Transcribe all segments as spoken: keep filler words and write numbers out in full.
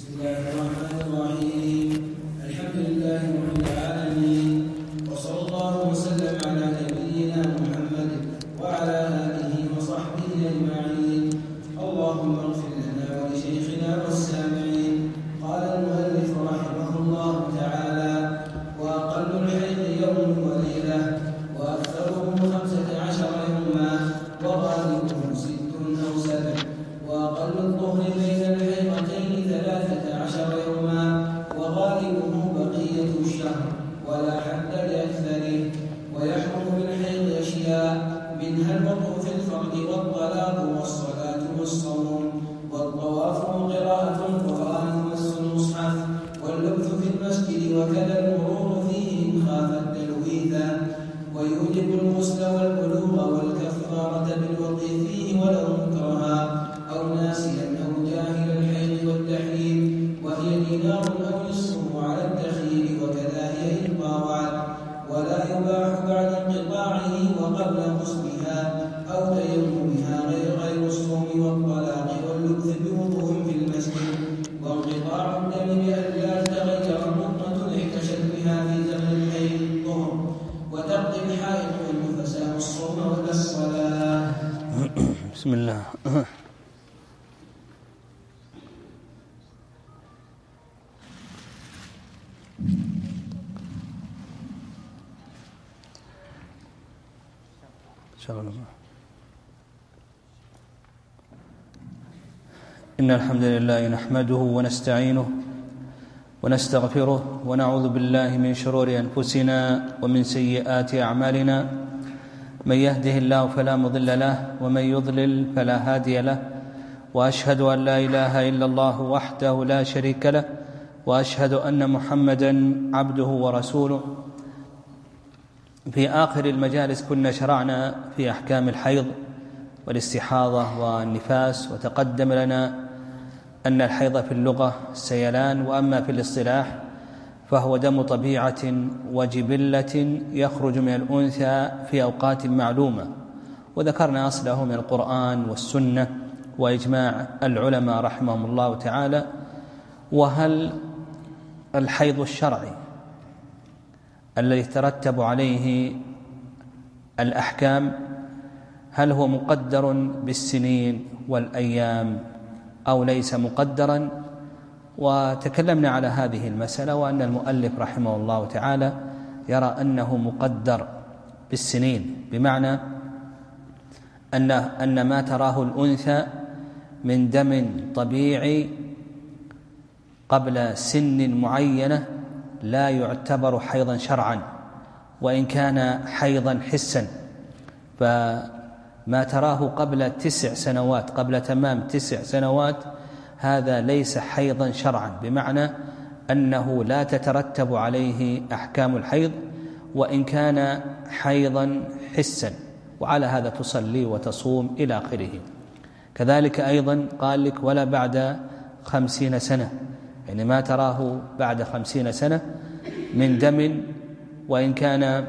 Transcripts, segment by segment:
الله الرحمن الرحيم. الحمد لله رب العالمين، وصلى الله وسلم على نبينا محمد وعلى آله وصحبه أجمعين. اللهم اغفر لنا ولشيخنا والسامعين. قال المؤلف رحمه الله تعالى: وأقل الحيض يوم وليلة، وأكثره خمسة عشر يوما، وغالبه ست أو سبع، وأقل الطهر بين الحيضتين ثلاثة عشر يوما، وغالبه بقية الشهر، ولا حد لأكثره. ويحرم بالحيض أشياء، منها الوضوء في الفرد، والطلاق، والصلاة، والصوم، والطواف، وقراءة القرآن، ومس المصحف، واللبث في المسجد، وكذا المرور فيه إن خاف التلويث. ويوجب الغسل والبلوغ والكفارة بالوضع فيه ولو مكرها أو ناسيا أو جاهل الحيض والتحريم، وهي دينار أو نصفه على التخيير، وكذا هي إن طاوعت. ولا يباح بعد انقطاعه وقبل غسلها أو تيممها غير غير الصوم والطلاق واللبث بوضوء في المسجد، وانقطاع الدم بأن لا تغير النقطة احتشت بها في زمن الحيض الطهر، وتقضي الحائض والنفساء الصوم ولا الصلاة. بسم الله. إن الحمد لله نحمده ونستعينه ونستغفره ونعوذ بالله من شرور أنفسنا ومن سيئات أعمالنا. من يهده الله فلا مضل له، ومن يضلل فلا هادي له، وأشهد أن لا إله إلا الله وحده لا شريك له، وأشهد أن محمدا عبده ورسوله. في آخر المجالس كنا شرعنا في أحكام الحيض والاستحاضة والنفاس، وتقدم لنا أن الحيض في اللغة سيلان، وأما في الاصطلاح فهو دم طبيعة وجبلة يخرج من الأنثى في أوقات معلومة، وذكرنا أصله من القرآن والسنة وإجماع العلماء رحمهم الله تعالى. وهل الحيض الشرعي الذي يترتب عليه الأحكام هل هو مقدر بالسنين والأيام أو ليس مقدرا؟ وتكلمنا على هذه المسألة، وأن المؤلف رحمه الله تعالى يرى أنه مقدر بالسنين، بمعنى أن أن ما تراه الأنثى من دم طبيعي قبل سن معينة لا يعتبر حيضا شرعا، وإن كان حيضا حسا. فما تراه قبل تسع سنوات قبل تمام تسع سنوات هذا ليس حيضا شرعا، بمعنى أنه لا تترتب عليه أحكام الحيض وإن كان حيضا حسا، وعلى هذا تصلي وتصوم إلى آخره. كذلك أيضا قال لك ولا بعد خمسين سنة، يعني ما تراه بعد خمسين سنة من دم وإن كان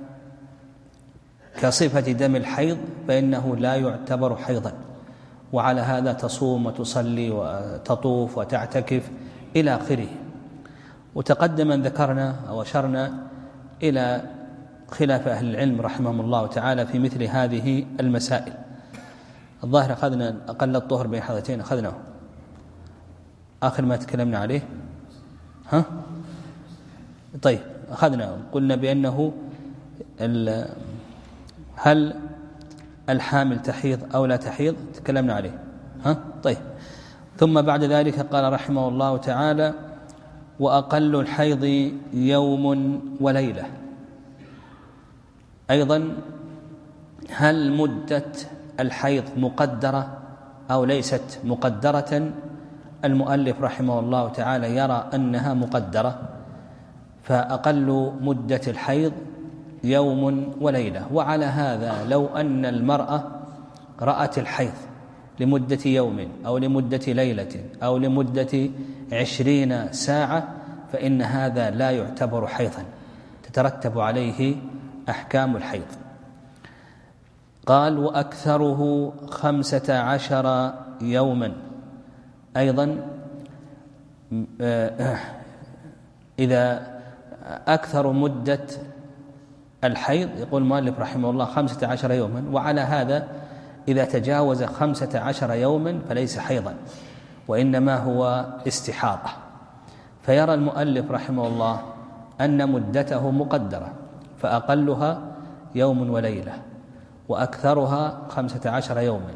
كصفة دم الحيض فإنه لا يعتبر حيضا، وعلى هذا تصوم وتصلي وتطوف وتعتكف إلى آخره. وتقدم أن ذكرنا أو أشرنا إلى خلاف أهل العلم رحمهم الله تعالى في مثل هذه المسائل. الظاهر أخذنا أقل الطهر بين حضرتين، أخذناه آخر ما تكلمنا عليه. ها؟ طيب أخذنا قلنا بأنه هل الحامل تحيض أو لا تحيض، تكلمنا عليه. ها؟ طيب. ثم بعد ذلك قال رحمه الله تعالى: وأقل الحيض يوم وليلة. أيضا هل مدة الحيض مقدرة أو ليست مقدرة؟ المؤلف رحمه الله تعالى يرى أنها مقدرة، فأقل مدة الحيض يوم وليلة. وعلى هذا لو أن المرأة رأت الحيض لمدة يوم أو لمدة ليلة أو لمدة عشرين ساعة فإن هذا لا يعتبر حيضا، تترتب عليه أحكام الحيض. قال: وأكثره خمسة عشر يوما. أيضا إذا أكثر مدة الحيض يقول المؤلف رحمه الله خمسة عشر يوما، وعلى هذا إذا تجاوز خمسة عشر يوما فليس حيضا وإنما هو استحاضة. فيرى المؤلف رحمه الله أن مدته مقدرة، فأقلها يوم وليلة وأكثرها خمسة عشر يوما،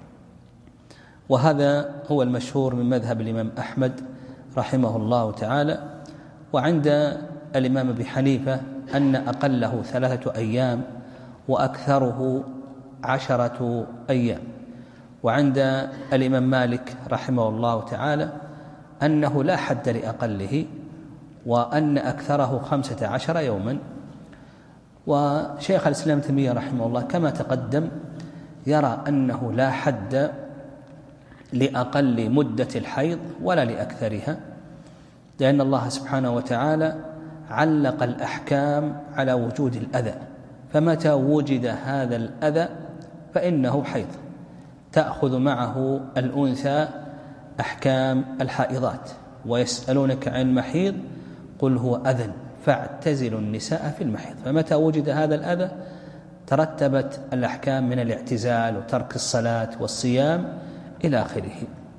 وهذا هو المشهور من مذهب الإمام أحمد رحمه الله تعالى. وعند الإمام أبي حنيفة أن أقله ثلاثة أيام وأكثره عشرة أيام. وعند الإمام مالك رحمه الله تعالى أنه لا حد لأقله، وأن أكثره خمسة عشر يوما. وشيخ الإسلام تيمية رحمه الله كما تقدم يرى أنه لا حد لأقل مدة الحيض ولا لأكثرها، لأن الله سبحانه وتعالى علق الأحكام على وجود الأذى، فمتى وجد هذا الأذى فإنه حيض. تأخذ معه الأنثى أحكام الحائضات، ويسألونك عن المحيض قل هو أذى فاعتزلوا النساء في المحيض. فمتى وجد هذا الأذى ترتبت الأحكام من الاعتزال وترك الصلاة والصيام إلى آخره.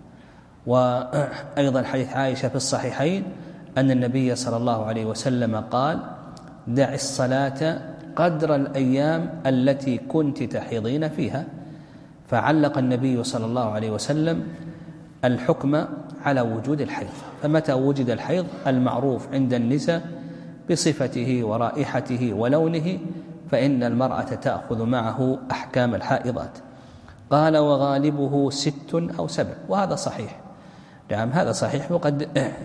وأيضا حديث عائشة في الصحيحين أن النبي صلى الله عليه وسلم قال دع الصلاة قدر الأيام التي كنت تحيضين فيها، فعلق النبي صلى الله عليه وسلم الحكم على وجود الحيض. فمتى وجد الحيض المعروف عند النساء بصفته ورائحته ولونه فإن المرأة تأخذ معه أحكام الحائضات. قال وغالبه ست أو سبع، وهذا صحيح. نعم هذا صحيح، وقد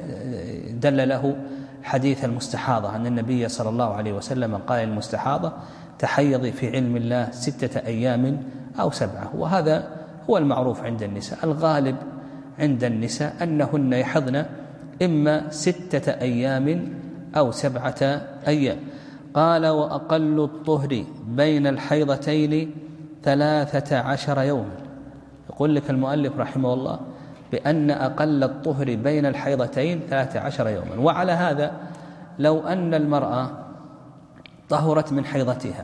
دل له حديث المستحاضة أن النبي صلى الله عليه وسلم قال للمستحاضة تحيضي في علم الله ستة أيام أو سبعة، وهذا هو المعروف عند النساء. الغالب عند النساء أنهن يحضن إما ستة أيام أو سبعة أيام. قال وأقل الطهر بين الحيضتين ثلاثة عشر يوما. يقول لك المؤلف رحمه الله بأن أقل الطهر بين الحيضتين ثلاثة عشر يوما. وعلى هذا لو أن المرأة طهرت من حيضتها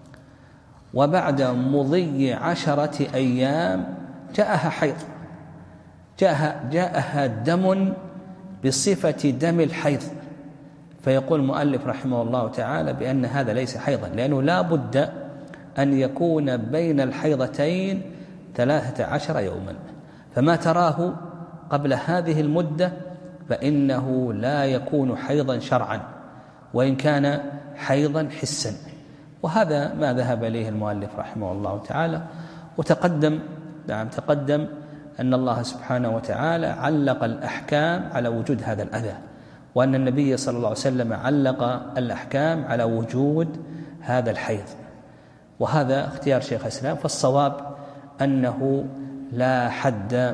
وبعد مضي عشرة أيام جاءها حيض، جاءها, جاءها دم بصفة دم الحيض، فيقول المؤلف رحمه الله تعالى بأن هذا ليس حيضا، لأنه لا بد أن يكون بين الحيضتين ثلاثة عشر يوما. فما تراه قبل هذه المدة فإنه لا يكون حيضا شرعا وإن كان حيضا حسا. وهذا ما ذهب إليه المؤلف رحمه الله تعالى. وتقدم نعم تقدم أن الله سبحانه وتعالى علق الأحكام على وجود هذا الأذى، وأن النبي صلى الله عليه وسلم علق الأحكام على وجود هذا الحيض. وهذا اختيار شيخ الإسلام، فالصواب أنه لا حد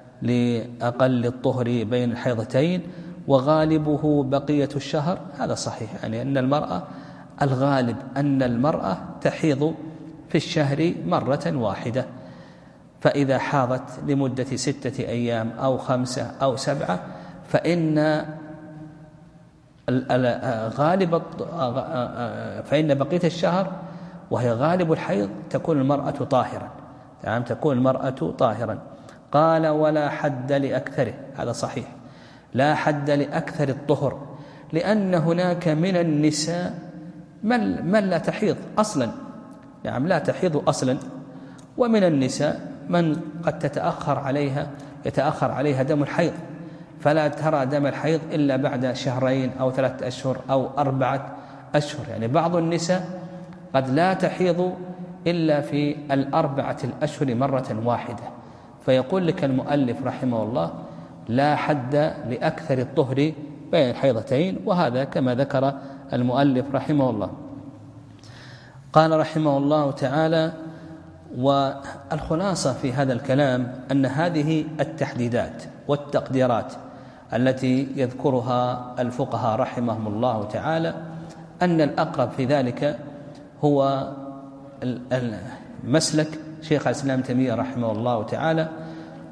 لأقل الطهر بين الحيضتين، وغالبه بقية الشهر. هذا صحيح، يعني أن المرأة الغالب أن المرأة تحيض في الشهر مرة واحدة، فإذا حاضت لمدة ستة أيام أو خمسة أو سبعة فإن غالب فإن بقية الشهر وهي غالب الحيض تكون المرأة طاهرا، تمام تكون المرأة طاهرا. قال ولا حد لأكثره. هذا صحيح، لا حد لأكثر الطهر، لأن هناك من النساء من, من لا تحيض أصلا، يعني لا تحيض أصلا، ومن النساء من قد تتأخر عليها يتأخر عليها دم الحيض، فلا ترى دم الحيض إلا بعد شهرين أو ثلاثة أشهر أو أربعة أشهر. يعني بعض النساء قد لا تحيض إلا في الأربعة الأشهر مرة واحدة. فيقول لك المؤلف رحمه الله لا حد لأكثر الطهر بين الحيضتين، وهذا كما ذكر المؤلف رحمه الله. قال رحمه الله تعالى: والخلاصة في هذا الكلام أن هذه التحديدات والتقديرات التي يذكرها الفقهاء رحمهم الله تعالى أن الأقرب في ذلك هو مسلك شيخ الإسلام تيمية رحمه الله تعالى،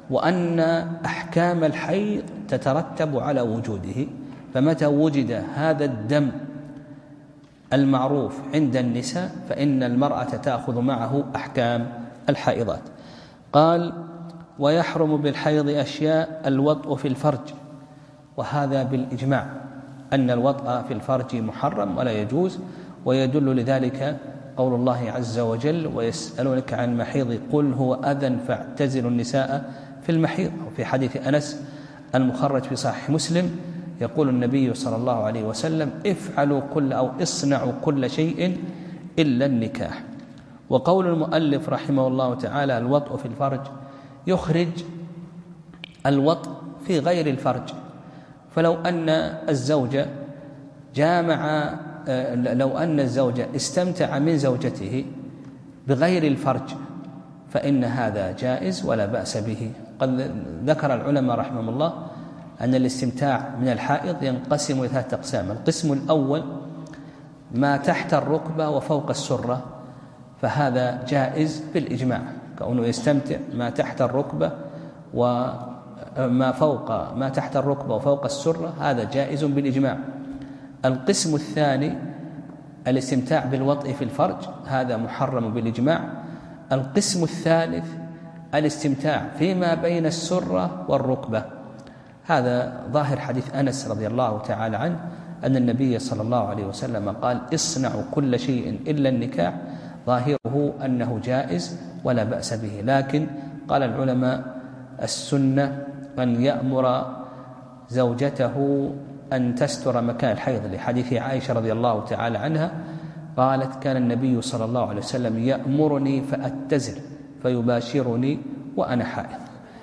وأن أحكام الحيض تترتب على وجوده، فمتى وجد هذا الدم المعروف عند النساء فإن المرأة تأخذ معه أحكام الحائضات. قال: ويحرم بالحيض أشياء الوطء في الفرج، وهذا بالإجماع أن الوطء في الفرج محرم ولا يجوز، ويدل لذلك قول الله عز وجل: ويسألونك عن المحيض قل هو أذى فاعتزلوا النساء في المحيض. وفي حديث أنس المخرج في صحيح مسلم يقول النبي صلى الله عليه وسلم: افعلوا كل أو اصنعوا كل شيء إلا النكاح. وقول المؤلف رحمه الله تعالى الوطء في الفرج يخرج الوطء في غير الفرج، فلو أن الزوجة جامع لو أن الزوجة استمتع من زوجته بغير الفرج فإن هذا جائز ولا بأس به. قد ذكر العلماء رحمهم الله أن الاستمتاع من الحائض ينقسم إلى ثلاثة أقسام. القسم الأول ما تحت الركبة وفوق السرة، فهذا جائز بالإجماع، كونه يستمتع ما تحت الركبة وما فوق ما تحت الركبة وفوق السرة، هذا جائز بالإجماع. القسم الثاني الاستمتاع بالوطء في الفرج، هذا محرم بالإجماع. القسم الثالث الاستمتاع فيما بين السرة والركبة، هذا ظاهر حديث أنس رضي الله تعالى عنه أن النبي صلى الله عليه وسلم قال: اصنعوا كل شيء إلا النكاح، ظاهره أنه جائز ولا بأس به. لكن قال العلماء السنة أن يأمر زوجته أن تستر مكان الحيض، لحديث عائشة رضي الله تعالى عنها قالت: كان النبي صلى الله عليه وسلم يأمرني فأتزر فيباشرني وأنا حائض.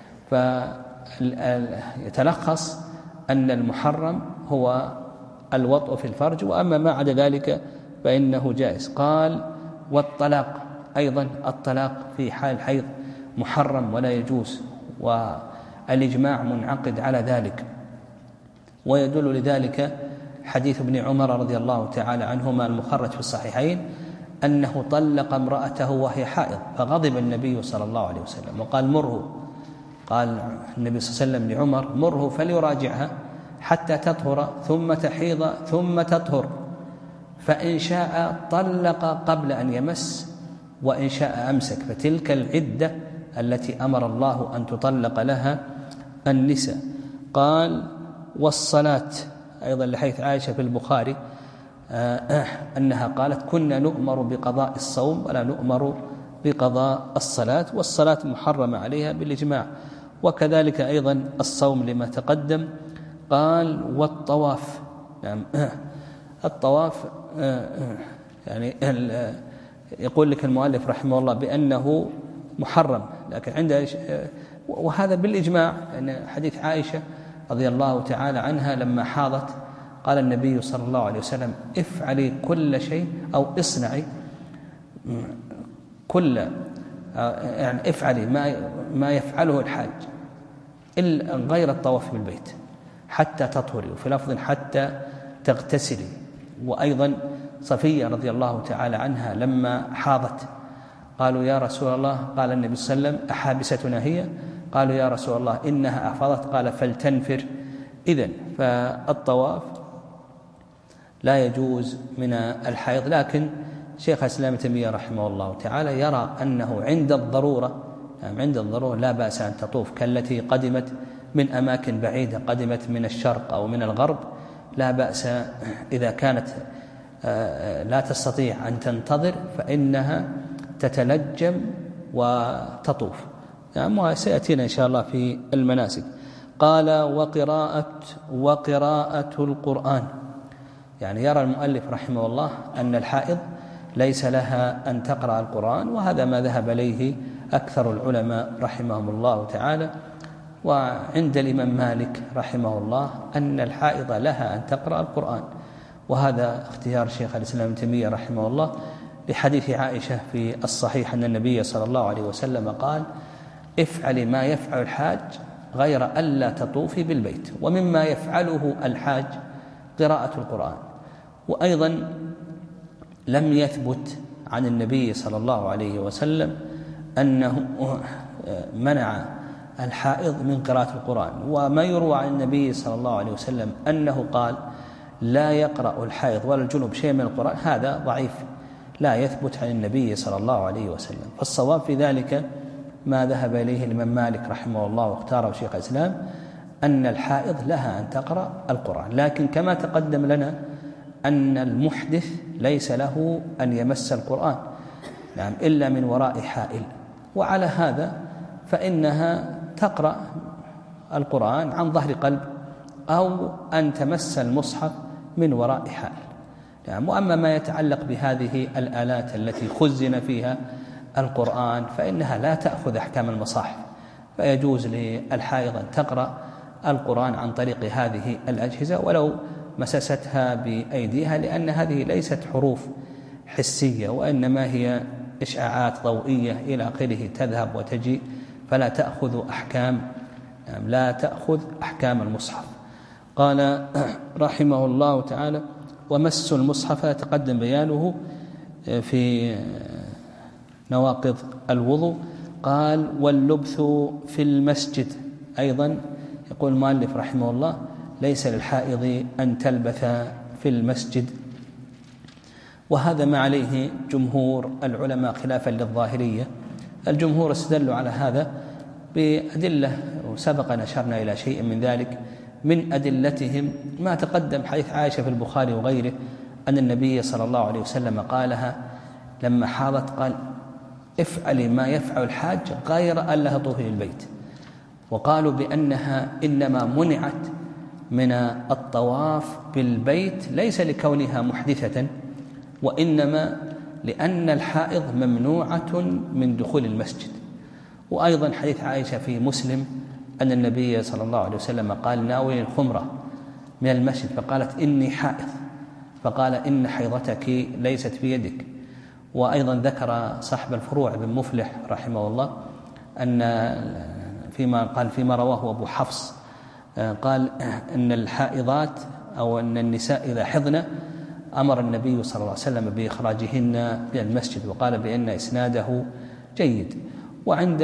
فيتلخص أن المحرم هو الوطء في الفرج، وأما ما عدا ذلك فإنه جائز. قال: والطلاق أيضا، الطلاق في حال الحيض محرم ولا يجوز، والإجماع منعقد على ذلك. ويدل لذلك حديث ابن عمر رضي الله تعالى عنهما المخرج في الصحيحين أنه طلق امرأته وهي حائض، فغضب النبي صلى الله عليه وسلم وقال: مره، قال النبي صلى الله عليه وسلم لعمر: مره فليراجعها حتى تطهر ثم تحيض ثم تطهر، فإن شاء طلق قبل أن يمس وإن شاء أمسك، فتلك العدة التي أمر الله أن تطلق لها النساء. قال: والصلاة أيضا لحيث عائشة في البخاري آه أنها قالت: كنا نؤمر بقضاء الصوم ولا نؤمر بقضاء الصلاة، والصلاة محرمة عليها بالإجماع، وكذلك أيضا الصوم لما تقدم. قال: والطواف، يعني الطواف يعني يقول لك المؤلف رحمه الله بأنه محرم، لكن عند وهذا بالإجماع، يعني حديث عائشة رضي الله تعالى عنها لما حاضت قال النبي صلى الله عليه وسلم: افعلي كل شيء أو اصنعي كل يعني افعلي ما ما يفعله الحاج إلا غير الطواف بالبيت حتى تطهري، وفي لفظ حتى تغتسلي. وأيضا صفية رضي الله تعالى عنها لما حاضت قالوا: يا رسول الله، قال النبي صلى الله عليه وسلم: أحابستنا هي؟ قالوا: يا رسول الله إنها أحفظت، قال: فلتنفر. إذن فالطواف لا يجوز من الحيض، لكن شيخ الإسلام ابن تيمية رحمه الله تعالى يرى أنه عند الضرورة يعني عند الضرورة لا بأس أن تطوف، كالتي قدمت من أماكن بعيدة، قدمت من الشرق أو من الغرب، لا بأس إذا كانت لا تستطيع أن تنتظر فإنها تتلجم وتطوف، يعني سيأتينا إن شاء الله في المناسك. قال: وقراءة وقراءة القرآن، يعني يرى المؤلف رحمه الله أن الحائض ليس لها أن تقرأ القرآن، وهذا ما ذهب إليه أكثر العلماء رحمهم الله تعالى. وعند الإمام مالك رحمه الله أن الحائض لها أن تقرأ القرآن، وهذا اختيار شيخ الإسلام ابن تيمية رحمه الله لحديث عائشة في الصحيح أن النبي صلى الله عليه وسلم قال: افعلي ما يفعل الحاج غير ألا تطوفي بالبيت. ومما يفعله الحاج قراءة القرآن. وأيضا لم يثبت عن النبي صلى الله عليه وسلم أنه منع الحائض من قراءة القرآن. وما يروى عن النبي صلى الله عليه وسلم أنه قال لا يقرأ الحائض ولا الجنوب شيء من القرآن، هذا ضعيف لا يثبت عن النبي صلى الله عليه وسلم. فالصواب في ذلك ما ذهب إليه الإمام مالك رحمه الله واختاره شيخ الإسلام، أن الحائض لها أن تقرأ القرآن، لكن كما تقدم لنا أن المحدث ليس له أن يمس القرآن نعم إلا من وراء حائل، وعلى هذا فإنها تقرأ القرآن عن ظهر قلب أو أن تمس المصحف من وراء حائل نعم. وأما ما يتعلق بهذه الآلات التي خزن فيها القرآن فإنها لا تأخذ أحكام المصاحف، فيجوز للحائض أن تقرأ القرآن عن طريق هذه الأجهزة ولو مسستها بأيديها، لأن هذه ليست حروف حسية وإنما هي إشعاعات ضوئية إلى آخره تذهب وتجي، فلا تأخذ أحكام لا تأخذ أحكام المصحف. قال رحمه الله تعالى: ومس المصحف تقدم بيانه في نواقض الوضوء. قال: واللبث في المسجد أيضا يقول المؤلف رحمه الله: ليس للحائض أن تلبث في المسجد، وهذا ما عليه جمهور العلماء خلافا للظاهرية. الجمهور استدلوا على هذا بأدلة وسبق نشرنا إلى شيء من ذلك. من أدلتهم ما تقدم حديث عائشة في البخاري وغيره أن النبي صلى الله عليه وسلم قالها لما حاضت، قال: افعلي ما يفعل الحاج غير أن لا تطوفي البيت. وقالوا بأنها إنما منعت من الطواف بالبيت ليس لكونها محدثة، وإنما لأن الحائض ممنوعة من دخول المسجد. وأيضا حديث عائشة في مسلم أن النبي صلى الله عليه وسلم قال: ناولي الخمرة من المسجد، فقالت: إني حائض، فقال: إن حيضتك ليست بيدك. وأيضا ذكر صاحب الفروع بن مفلح رحمه الله أن فيما قال فيما رواه أبو حفص قال أن الحائضات أو أن النساء إذا حضن أمر النبي صلى الله عليه وسلم بإخراجهن من المسجد، وقال بأن إسناده جيد. وعند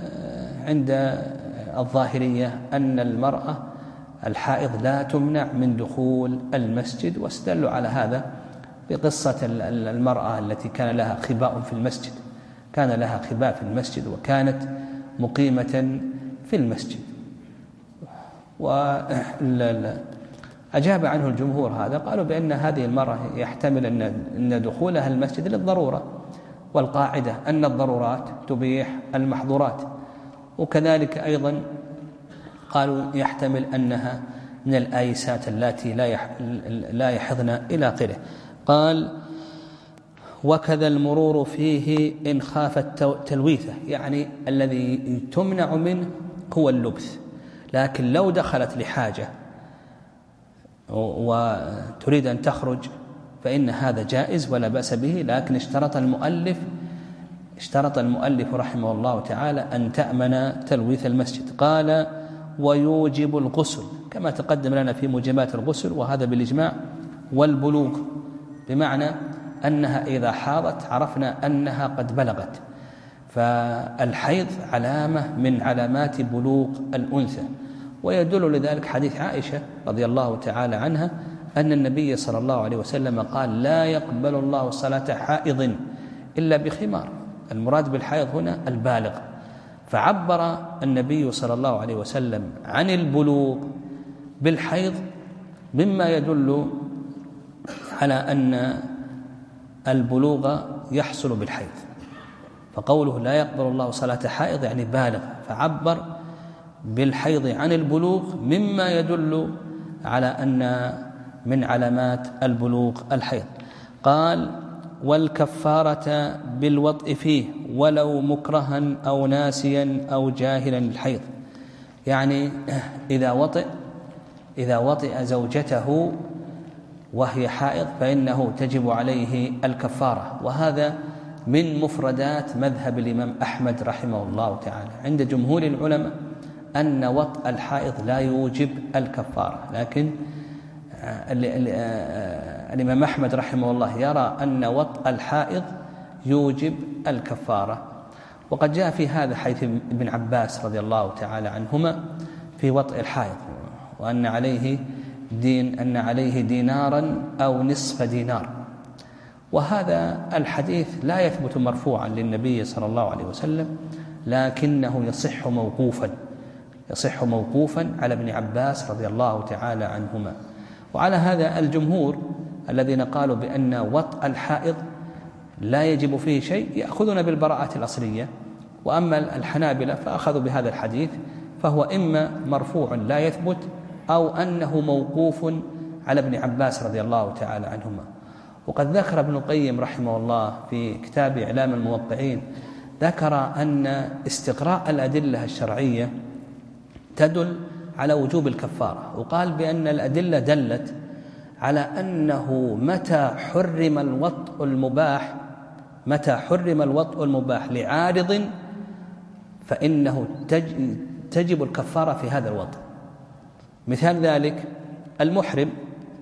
عند الظاهرية أن المرأة الحائض لا تمنع من دخول المسجد، واستدلوا على هذا بقصة المرأة التي كان لها خباء في المسجد كان لها خباء في المسجد وكانت مقيمة في المسجد. وأجاب عنه الجمهور هذا، قالوا بأن هذه المرأة يحتمل أن دخولها المسجد للضرورة، والقاعدة أن الضرورات تبيح المحظورات. وكذلك أيضا قالوا يحتمل أنها من الآيسات التي لا يحضن إلى آخره. قال: وكذا المرور فيه إن خافت تلويثه، يعني الذي تمنع منه هو اللبث، لكن لو دخلت لحاجة وتريد أن تخرج فإن هذا جائز ولا بأس به، لكن اشترط المؤلف اشترط المؤلف رحمه الله تعالى أن تأمن تلويث المسجد. قال: ويوجب الغسل كما تقدم لنا في موجبات الغسل، وهذا بالإجماع، والبلوغ بمعنى أنها إذا حاضت عرفنا أنها قد بلغت، فالحيض علامة من علامات بلوغ الأنثى. ويدل لذلك حديث عائشة رضي الله تعالى عنها أن النبي صلى الله عليه وسلم قال: لا يقبل الله صلاة حائض إلا بخمار. المراد بالحيض هنا البالغ، فعبر النبي صلى الله عليه وسلم عن البلوغ بالحيض مما يدل على أن البلوغ يحصل بالحيض. فقوله لا يقبل الله صلاة حائض يعني بالغ، فعبر بالحيض عن البلوغ مما يدل على أن من علامات البلوغ الحيض. قال: والكفارة بالوطء فيه ولو مكرها أو ناسيا أو جاهلا الحيض، يعني إذا وطئ إذا وطئ زوجته وهي حائض فإنه تجب عليه الكفارة. وهذا من مفردات مذهب الإمام أحمد رحمه الله تعالى. عند جمهور العلماء أن وطء الحائض لا يوجب الكفارة، لكن الإمام أحمد رحمه الله يرى أن وطء الحائض يوجب الكفارة. وقد جاء في هذا حيث ابن عباس رضي الله تعالى عنهما في وطئ الحائض، وأن عليه دين أن عليه دينارا أو نصف دينار. وهذا الحديث لا يثبت مرفوعا للنبي صلى الله عليه وسلم، لكنه يصح موقوفا يصح موقوفا على ابن عباس رضي الله تعالى عنهما. وعلى هذا الجمهور الذين قالوا بأن وطء الحائض لا يجب فيه شيء يأخذون بالبراءة الأصلية، وأما الحنابلة فأخذوا بهذا الحديث، فهو إما مرفوع لا يثبت أو أنه موقوف على ابن عباس رضي الله تعالى عنهما. وقد ذكر ابن القيم رحمه الله في كتاب إعلام الموقعين، ذكر أن استقراء الأدلة الشرعية تدل على وجوب الكفارة، وقال بأن الأدلة دلت على أنه متى حرم الوطء المباح متى حرم الوطء المباح لعارض فإنه تجب الكفارة في هذا الوطء. مثال ذلك المحرم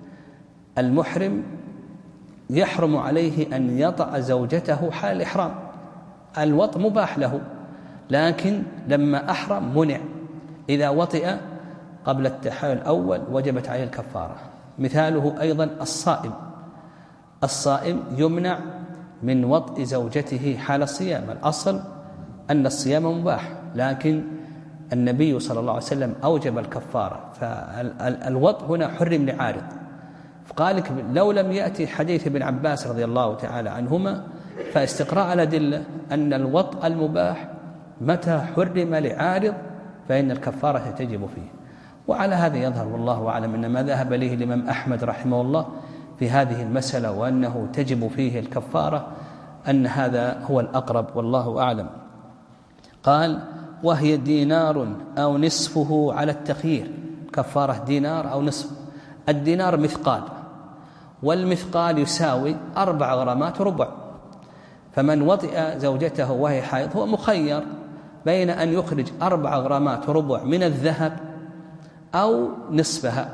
المحرم يحرم عليه أن يطأ زوجته حال الإحرام، الوطء مباح له، لكن لما أحرم منع. إذا وطئ قبل التحلل الأول وجبت عليه الكفارة. مثاله أيضا الصائم الصائم يمنع من وطئ زوجته حال الصيام. الأصل أن الصيام مباح، لكن النبي صلى الله عليه وسلم أوجب الكفارة، فالوطء هنا حرم لعارض. فقال لو لم يأتي حديث ابن عباس رضي الله تعالى عنهما، فاستقراء الأدلة أن الوطء المباح متى حرم لعارض فإن الكفارة تجب فيه. وعلى هذا يظهر والله أعلم أن ما ذهب إليه الإمام أحمد رحمه الله في هذه المسألة وأنه تجب فيه الكفارة أن هذا هو الأقرب والله أعلم. قال وهي دينار أو نصفه على التخيير، كفارة دينار أو نصف. الدينار مثقال، والمثقال يساوي أربع غرامات ربع، فمن وطئ زوجته وهي حائض هو مخير بين أن يخرج أربع غرامات ربع من الذهب أو نصفها.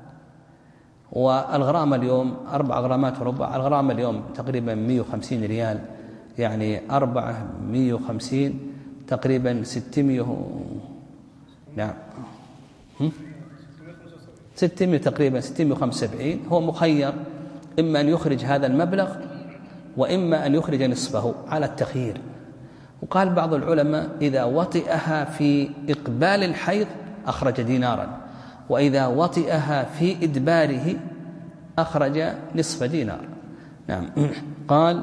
والغرام اليوم أربع غرامات ربع، الغرام اليوم تقريبا مئة وخمسين ريال، يعني أربعة مئة وخمسين تقريبا ستمئة، نعم ستمئة تقريبا ستمئة وخمسة وسبعين. هو مخير إما أن يخرج هذا المبلغ وإما أن يخرج نصفه على التخيير. وقال بعض العلماء إذا وطئها في إقبال الحيض أخرج دينارا، وإذا وطئها في إدباره أخرج نصف دينار. نعم. قال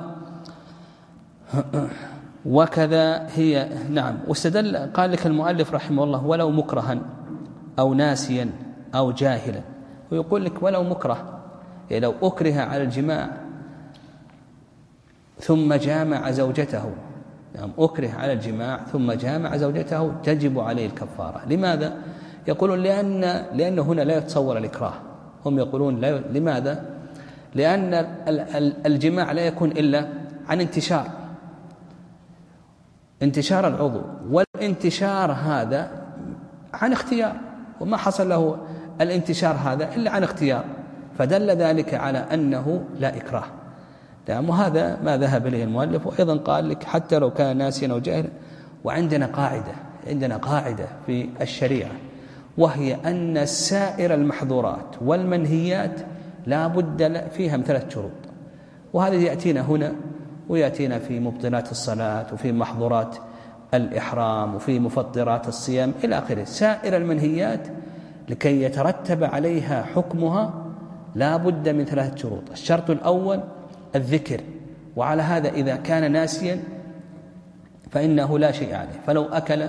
وكذا هي. نعم. واستدل قال لك المؤلف رحمه الله ولو مكرها أو ناسيا أو جاهلا، ويقول لك ولو مكره، يعني لو أكره على الجماع ثم جامع زوجته، يعني أكره على الجماع ثم جامع زوجته تجب عليه الكفارة. لماذا؟ يقولون لأن لأنه هنا لا يتصور الإكراه. هم يقولون لا. لماذا؟ لأن الجماع لا يكون إلا عن انتشار انتشار العضو، والانتشار هذا عن اختيار، وما حصل له الانتشار هذا إلا عن اختيار، فدل ذلك على أنه لا إكراه. نعم. وهذا ما ذهب إليه المؤلف. وأيضا قال لك حتى لو كان ناسيا أو جاهلا. وعندنا قاعدة عندنا قاعدة في الشريعة، وهي أن سائر المحظورات والمنهيات لا بد فيها من ثلاث شروط، وهذا يأتينا هنا ويأتينا في مبطلات الصلاة وفي محظورات الإحرام وفي مفطرات الصيام إلى آخره. سائر المنهيات لكي يترتب عليها حكمها لا بد من ثلاث شروط. الشرط الأول الذكر، وعلى هذا إذا كان ناسيا فإنه لا شيء عليه، فلو أكل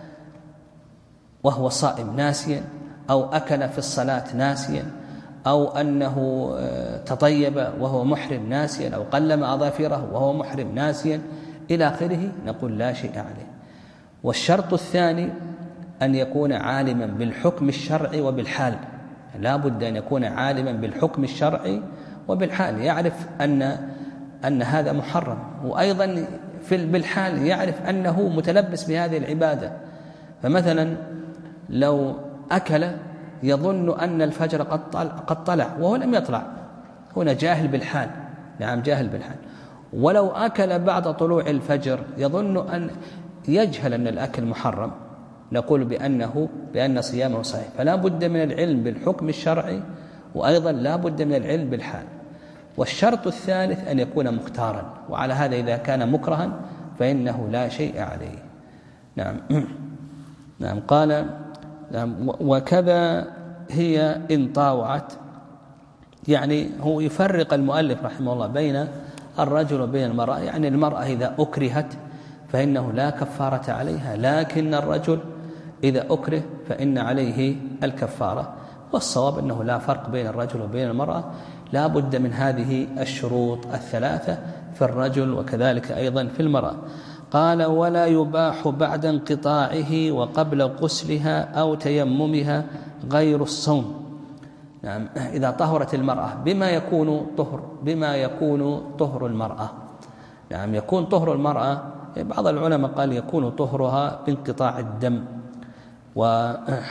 وهو صائم ناسيا، أو أكل في الصلاة ناسيا، أو أنه تطيب وهو محرم ناسيا، أو قلم أظافره وهو محرم ناسيا إلى آخره، نقول لا شيء عليه. والشرط الثاني أن يكون عالما بالحكم الشرعي وبالحال، لا بد أن يكون عالما بالحكم الشرعي وبالحال، يعرف أن أن هذا محرم، وأيضا في بالحال يعرف أنه متلبس بهذه العبادة. فمثلا لو أكل يظن أن الفجر قد طلع, قد طلع وهو لم يطلع، هنا جاهل بالحال. نعم، جاهل بالحال. ولو أكل بعد طلوع الفجر يظن أن يجهل أن الأكل محرم نقول بأنه بأن صيامه صحيح. فلا بد من العلم بالحكم الشرعي، وأيضا لا بد من العلم بالحال. والشرط الثالث أن يكون مختارا، وعلى هذا إذا كان مكرها فإنه لا شيء عليه. نعم. نعم. قال نعم وكذا هي إن طاوعت، يعني هو يفرق المؤلف رحمه الله بين الرجل وبين المرأة. يعني المرأة إذا أكرهت فإنه لا كفارة عليها، لكن الرجل إذا أكره فإن عليه الكفارة. والصواب أنه لا فرق بين الرجل وبين المرأة، لا بد من هذه الشروط الثلاثة في الرجل وكذلك أيضا في المرأة. قال ولا يباح بعد انقطاعه وقبل غسلها أو تيممها غير الصوم. نعم. إذا طهرت المرأة بما يكون طهر بما يكون طهر المرأة. نعم. يكون طهر المرأة، بعض العلماء قال يكون طهرها بانقطاع الدم، وقال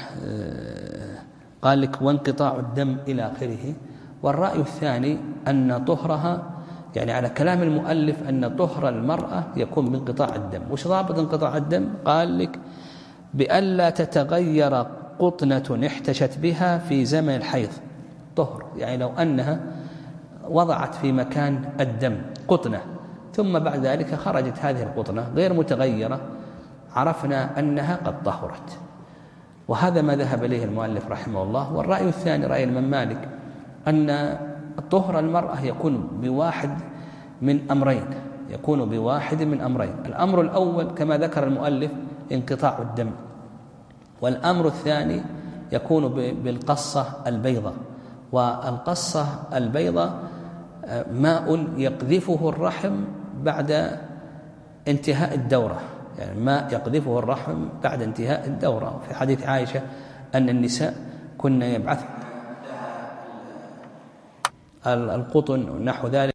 لك وانقطاع الدم إلى آخره. والرأي الثاني أن طهرها، يعني على كلام المؤلف أن طهر المرأة يكون بانقطاع الدم. وش ضابط انقطاع الدم؟ قال لك بألا تتغير قطنة احتشت بها في زمن الحيض. طهر يعني لو أنها وضعت في مكان الدم قطنة ثم بعد ذلك خرجت هذه القطنة غير متغيرة، عرفنا أنها قد طهرت. وهذا ما ذهب إليه المؤلف رحمه الله. والرأي الثاني رأي الإمام مالك أن طهر المرأة يكون بواحد من أمرين يكون بواحد من أمرين الأمر الأول كما ذكر المؤلف انقطاع الدم، والأمر الثاني يكون بالقصة البيضاء. والقصة البيضاء ماء يقذفه الرحم بعد انتهاء الدورة، يعني ماء يقذفه الرحم بعد انتهاء الدورة. في حديث عائشة أن النساء كن يبعث القطن نحو ذلك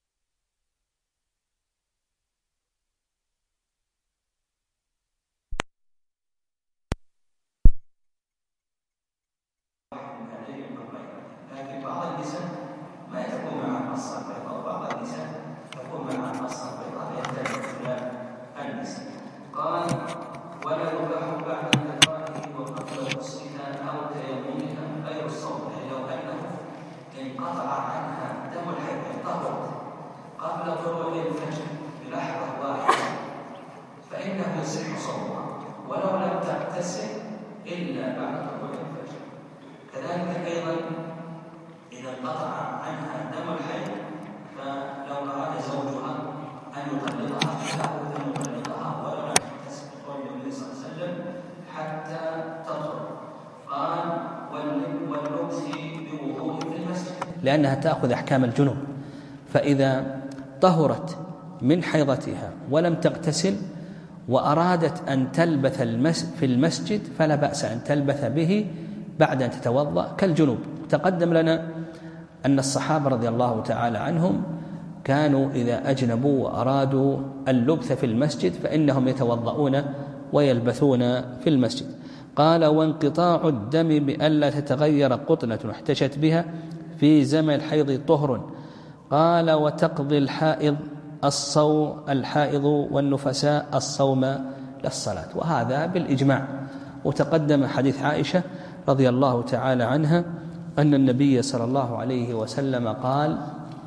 لأنها تأخذ أحكام الجنوب. فإذا طهرت من حيضتها ولم تغتسل وأرادت أن تلبث في المسجد فلا بأس أن تلبث به بعد أن تتوضأ كالجنوب. تقدم لنا أن الصحابة رضي الله تعالى عنهم كانوا إذا أجنبوا وأرادوا اللبث في المسجد فإنهم يتوضؤون ويلبثون في المسجد. قال وانقطاع الدم بألا تتغير قطنة احتشت بها في زمن الحيض طهر. قال وتقضي الحائض الصوم الحائض والنفساء الصوم للصلاة، وهذا بالإجماع. وتقدم حديث عائشة رضي الله تعالى عنها أن النبي صلى الله عليه وسلم قال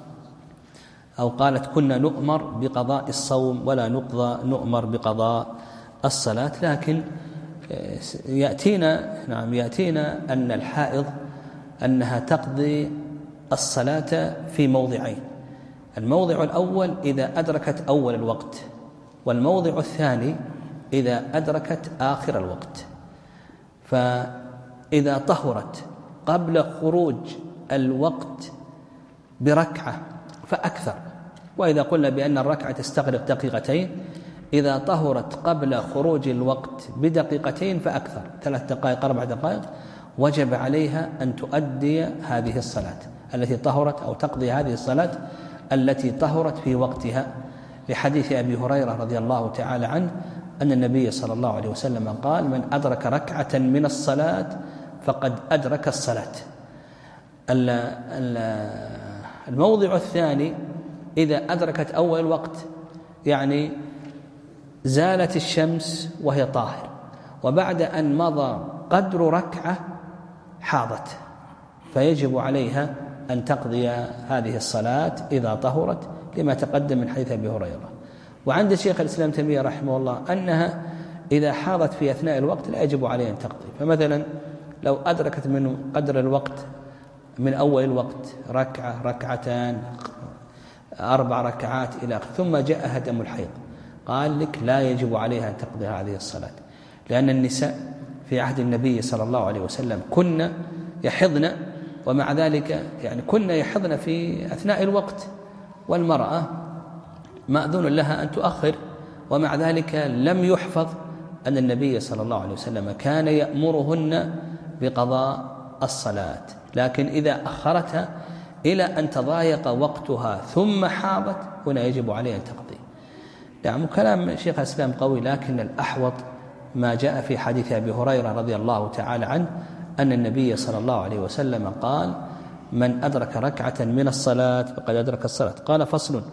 أو قالت كنا نؤمر بقضاء الصوم ولا نقضى نؤمر بقضاء الصلاة. لكن يأتينا نعم يأتينا أن الحائض أنها تقضي الصلاة في موضعين. الموضع الأول إذا أدركت أول الوقت، والموضع الثاني إذا أدركت آخر الوقت. فإذا طهرت قبل خروج الوقت بركعة فأكثر، وإذا قلنا بأن الركعة تستغرق دقيقتين، إذا طهرت قبل خروج الوقت بدقيقتين فأكثر، ثلاث دقائق أربع دقائق، وجب عليها أن تؤدي هذه الصلاة التي طهرت أو تقضي هذه الصلاة التي طهرت في وقتها، لحديث أبي هريرة رضي الله تعالى عنه أن النبي صلى الله عليه وسلم قال من أدرك ركعة من الصلاة فقد أدرك الصلاة. الموضع الثاني إذا أدركت أول الوقت، يعني زالت الشمس وهي طاهر، وبعد أن مضى قدر ركعة حاضت، فيجب عليها أن تقضي هذه الصلاة إذا طهرت، لما تقدم من حديث أبي هريرة. وعند شيخ الإسلام تيمية رحمه الله أنها إذا حاضت في أثناء الوقت لا يجب عليها أن تقضي. فمثلا لو أدركت من قدر الوقت من أول الوقت ركعة ركعتان أربع ركعات إلى آخره ثم جاءها دم الحيض، قال لك لا يجب عليها أن تقضي هذه الصلاة، لأن النساء في عهد النبي صلى الله عليه وسلم كن يحضن، ومع ذلك يعني كن يحضن في أثناء الوقت، والمرأة مأذون لها أن تؤخر، ومع ذلك لم يحفظ أن النبي صلى الله عليه وسلم كان يأمرهن بقضاء الصلاة. لكن إذا أخرتها إلى أن تضايق وقتها ثم حاضت هنا يجب عليها أن تقضي. نعم كلام شيخ الإسلام قوي، لكن الأحوط ما جاء في حديث أبي هريرة رضي الله تعالى عنه أن النبي صلى الله عليه وسلم قال: من أدرك ركعة من الصلاة فقد أدرك الصلاة. قال: فصل: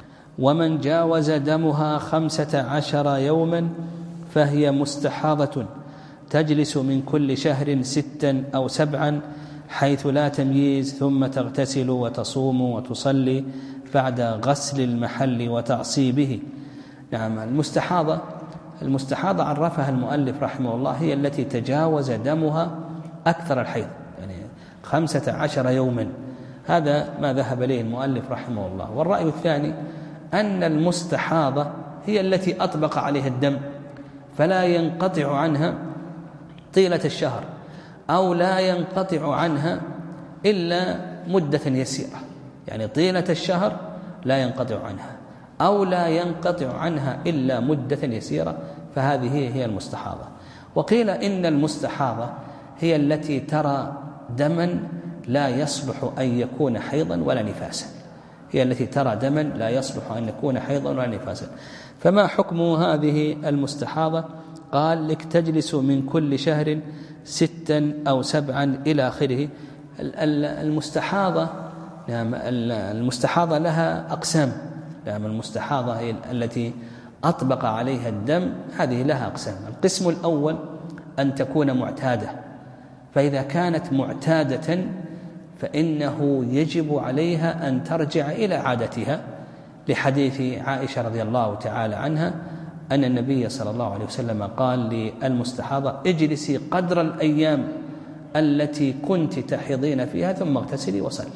ومن جاوز دمها خمسة عشر يوما فهي مستحاضة تجلس من كل شهر ستا أو سبعا حيث لا تمييز، ثم تغتسل وتصوم وتصلي بعد غسل المحل وتعصيبه. نعم المستحاضة المستحاضة عرفها المؤلف رحمه الله هي التي تجاوز دمها أكثر الحيض، يعني خمسة عشر يوما، هذا ما ذهب إليه المؤلف رحمه الله. والرأي الثاني أن المستحاضة هي التي أطبق عليها الدم فلا ينقطع عنها طيلة الشهر، أو لا ينقطع عنها إلا مدة يسيرة، يعني طيلة الشهر لا ينقطع عنها أو لا ينقطع عنها إلا مدة يسيرة، فهذه هي المستحاضة. وقيل إن المستحاضة هي التي ترى دما لا يصلح أن يكون حيضا ولا نفاسا، هي التي ترى دما لا يصلح أن يكون حيضا ولا نفاسا. فما حكم هذه المستحاضة؟ قال لك تجلس من كل شهر ستا أو سبعا إلى آخره. المستحاضة المستحاضة لها أقسام. المستحاضة هي التي أطبق عليها الدم، هذه لها أقسام. القسم الأول أن تكون معتادة، فإذا كانت معتادة فإنه يجب عليها أن ترجع إلى عادتها، لحديث عائشة رضي الله تعالى عنها أن النبي صلى الله عليه وسلم قال للمستحاضة: اجلسي قدر الأيام التي كنت تحيضين فيها ثم اغتسلي وصلي،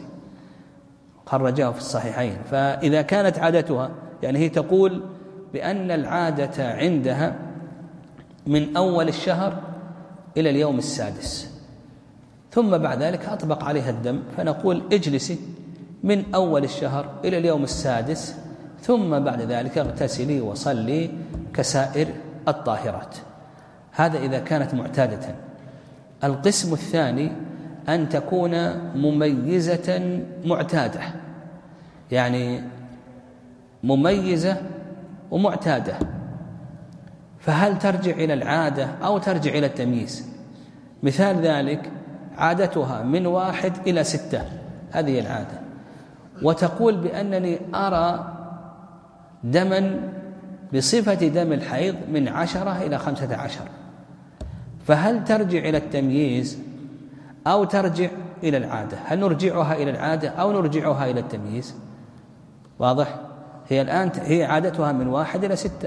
خرجاه في الصحيحين. فإذا كانت عادتها، يعني هي تقول بأن العادة عندها من أول الشهر إلى اليوم السادس، ثم بعد ذلك أطبق عليها الدم، فنقول اجلسي من أول الشهر إلى اليوم السادس، ثم بعد ذلك اغتسلي وصلي كسائر الطاهرات. هذا إذا كانت معتادة. القسم الثاني أن تكون مميزة معتادة، يعني مميزة ومعتادة، فهل ترجع إلى العادة أو ترجع إلى التمييز؟ مثال ذلك عادتها من واحد إلى ستة، هذه العادة، وتقول بأنني أرى دما بصفة دم الحيض من عشرة إلى خمسة عشر، فهل ترجع إلى التمييز أو ترجع إلى العادة؟ هل نرجعها إلى العادة أو نرجعها إلى التمييز؟ واضح؟ هي الآن هي عادتها من واحد إلى ستة،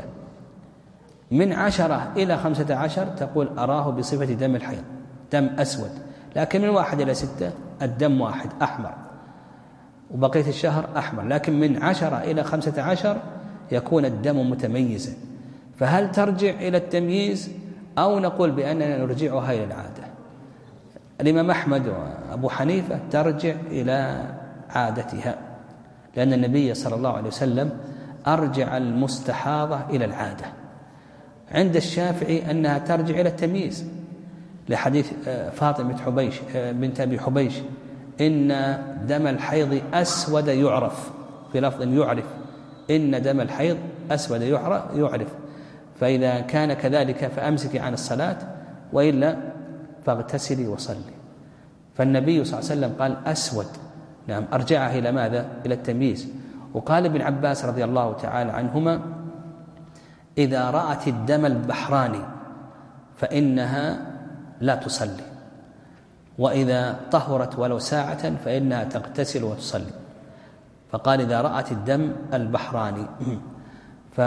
من عشرة إلى خمسة عشر تقول أراه بصفة دم الحيض دم أسود، لكن من واحد إلى ستة الدم واحد أحمر، وبقية الشهر أحمر، لكن من عشرة إلى خمسة عشر يكون الدم متميزا. فهل ترجع إلى التمييز أو نقول بأننا نرجعها إلى العادة؟ الإمام أحمد وأبو حنيفة ترجع إلى عادتها، لأن النبي صلى الله عليه وسلم أرجع المستحاضة إلى العادة. عند الشافعي أنها ترجع إلى التمييز، لحديث فاطمة حبيش بنت أبي حبيش: إن دم الحيض أسود يعرف، في لفظ يعرف، إن دم الحيض أسود يعرف، فإذا كان كذلك فأمسكي عن الصلاة، وإلا فاغتسلي وصلي. فالنبي صلى الله عليه وسلم قال أسود، نعم، أرجعها إلى ماذا؟ إلى التمييز. وقال ابن عباس رضي الله تعالى عنهما: إذا رأت الدم البحراني فإنها لا تصلي، وإذا طهرت ولو ساعة فإنها تغتسل وتصلي. فقال إذا رأت الدم البحراني. ف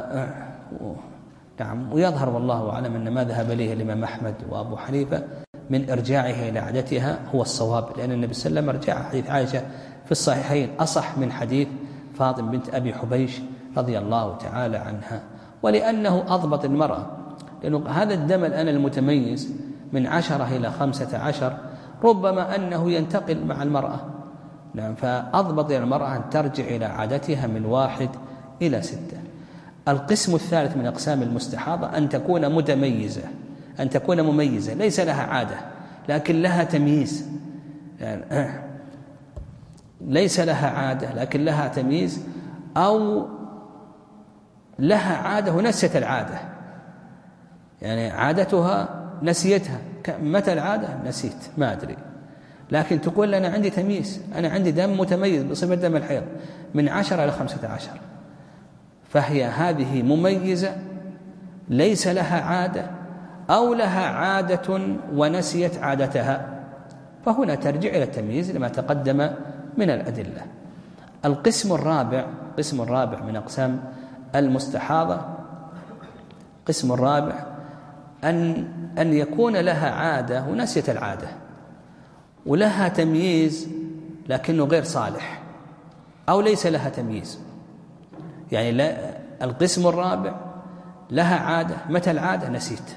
نعم. ويظهر والله أعلم أن ما ذهب إليه الإمام أحمد وأبو حنيفة من إرجاعها إلى عادتها هو الصواب، لأن النبي صلى الله عليه وسلم رجع حديث عائشة في الصحيحين أصح من حديث فاطمة بنت أبي حبيش رضي الله تعالى عنها، ولأنه أضبط المرأة، لأنه هذا الدم الآن المتميز من عشرة إلى خمسة عشر ربما أنه ينتقل مع المرأة. نعم. فأضبط المرأة أن ترجع إلى عادتها من واحد إلى ستة. القسم الثالث من أقسام المستحاضة أن تكون متميزة، أن تكون مميزة، ليس لها عادة لكن لها تمييز، يعني ليس لها عادة لكن لها تمييز، أو لها عادة ونسيت العادة، يعني عادتها نسيتها. متى العادة؟ نسيت ما أدري، لكن تقول أنا عندي تمييز، أنا عندي دم متميز بصفة دم الحيض من عشرة إلى خمسة عشر، فهي هذه مميزة ليس لها عادة أو لها عادة ونسيت عادتها، فهنا ترجع إلى التمييز لما تقدم من الأدلة. القسم الرابع قسم الرابع من أقسام المستحاضة، قسم الرابع أن أن يكون لها عادة ونسيت العادة، ولها تمييز لكنه غير صالح أو ليس لها تمييز. يعني لا، القسم الرابع لها عادة، متى العادة؟ نسيت.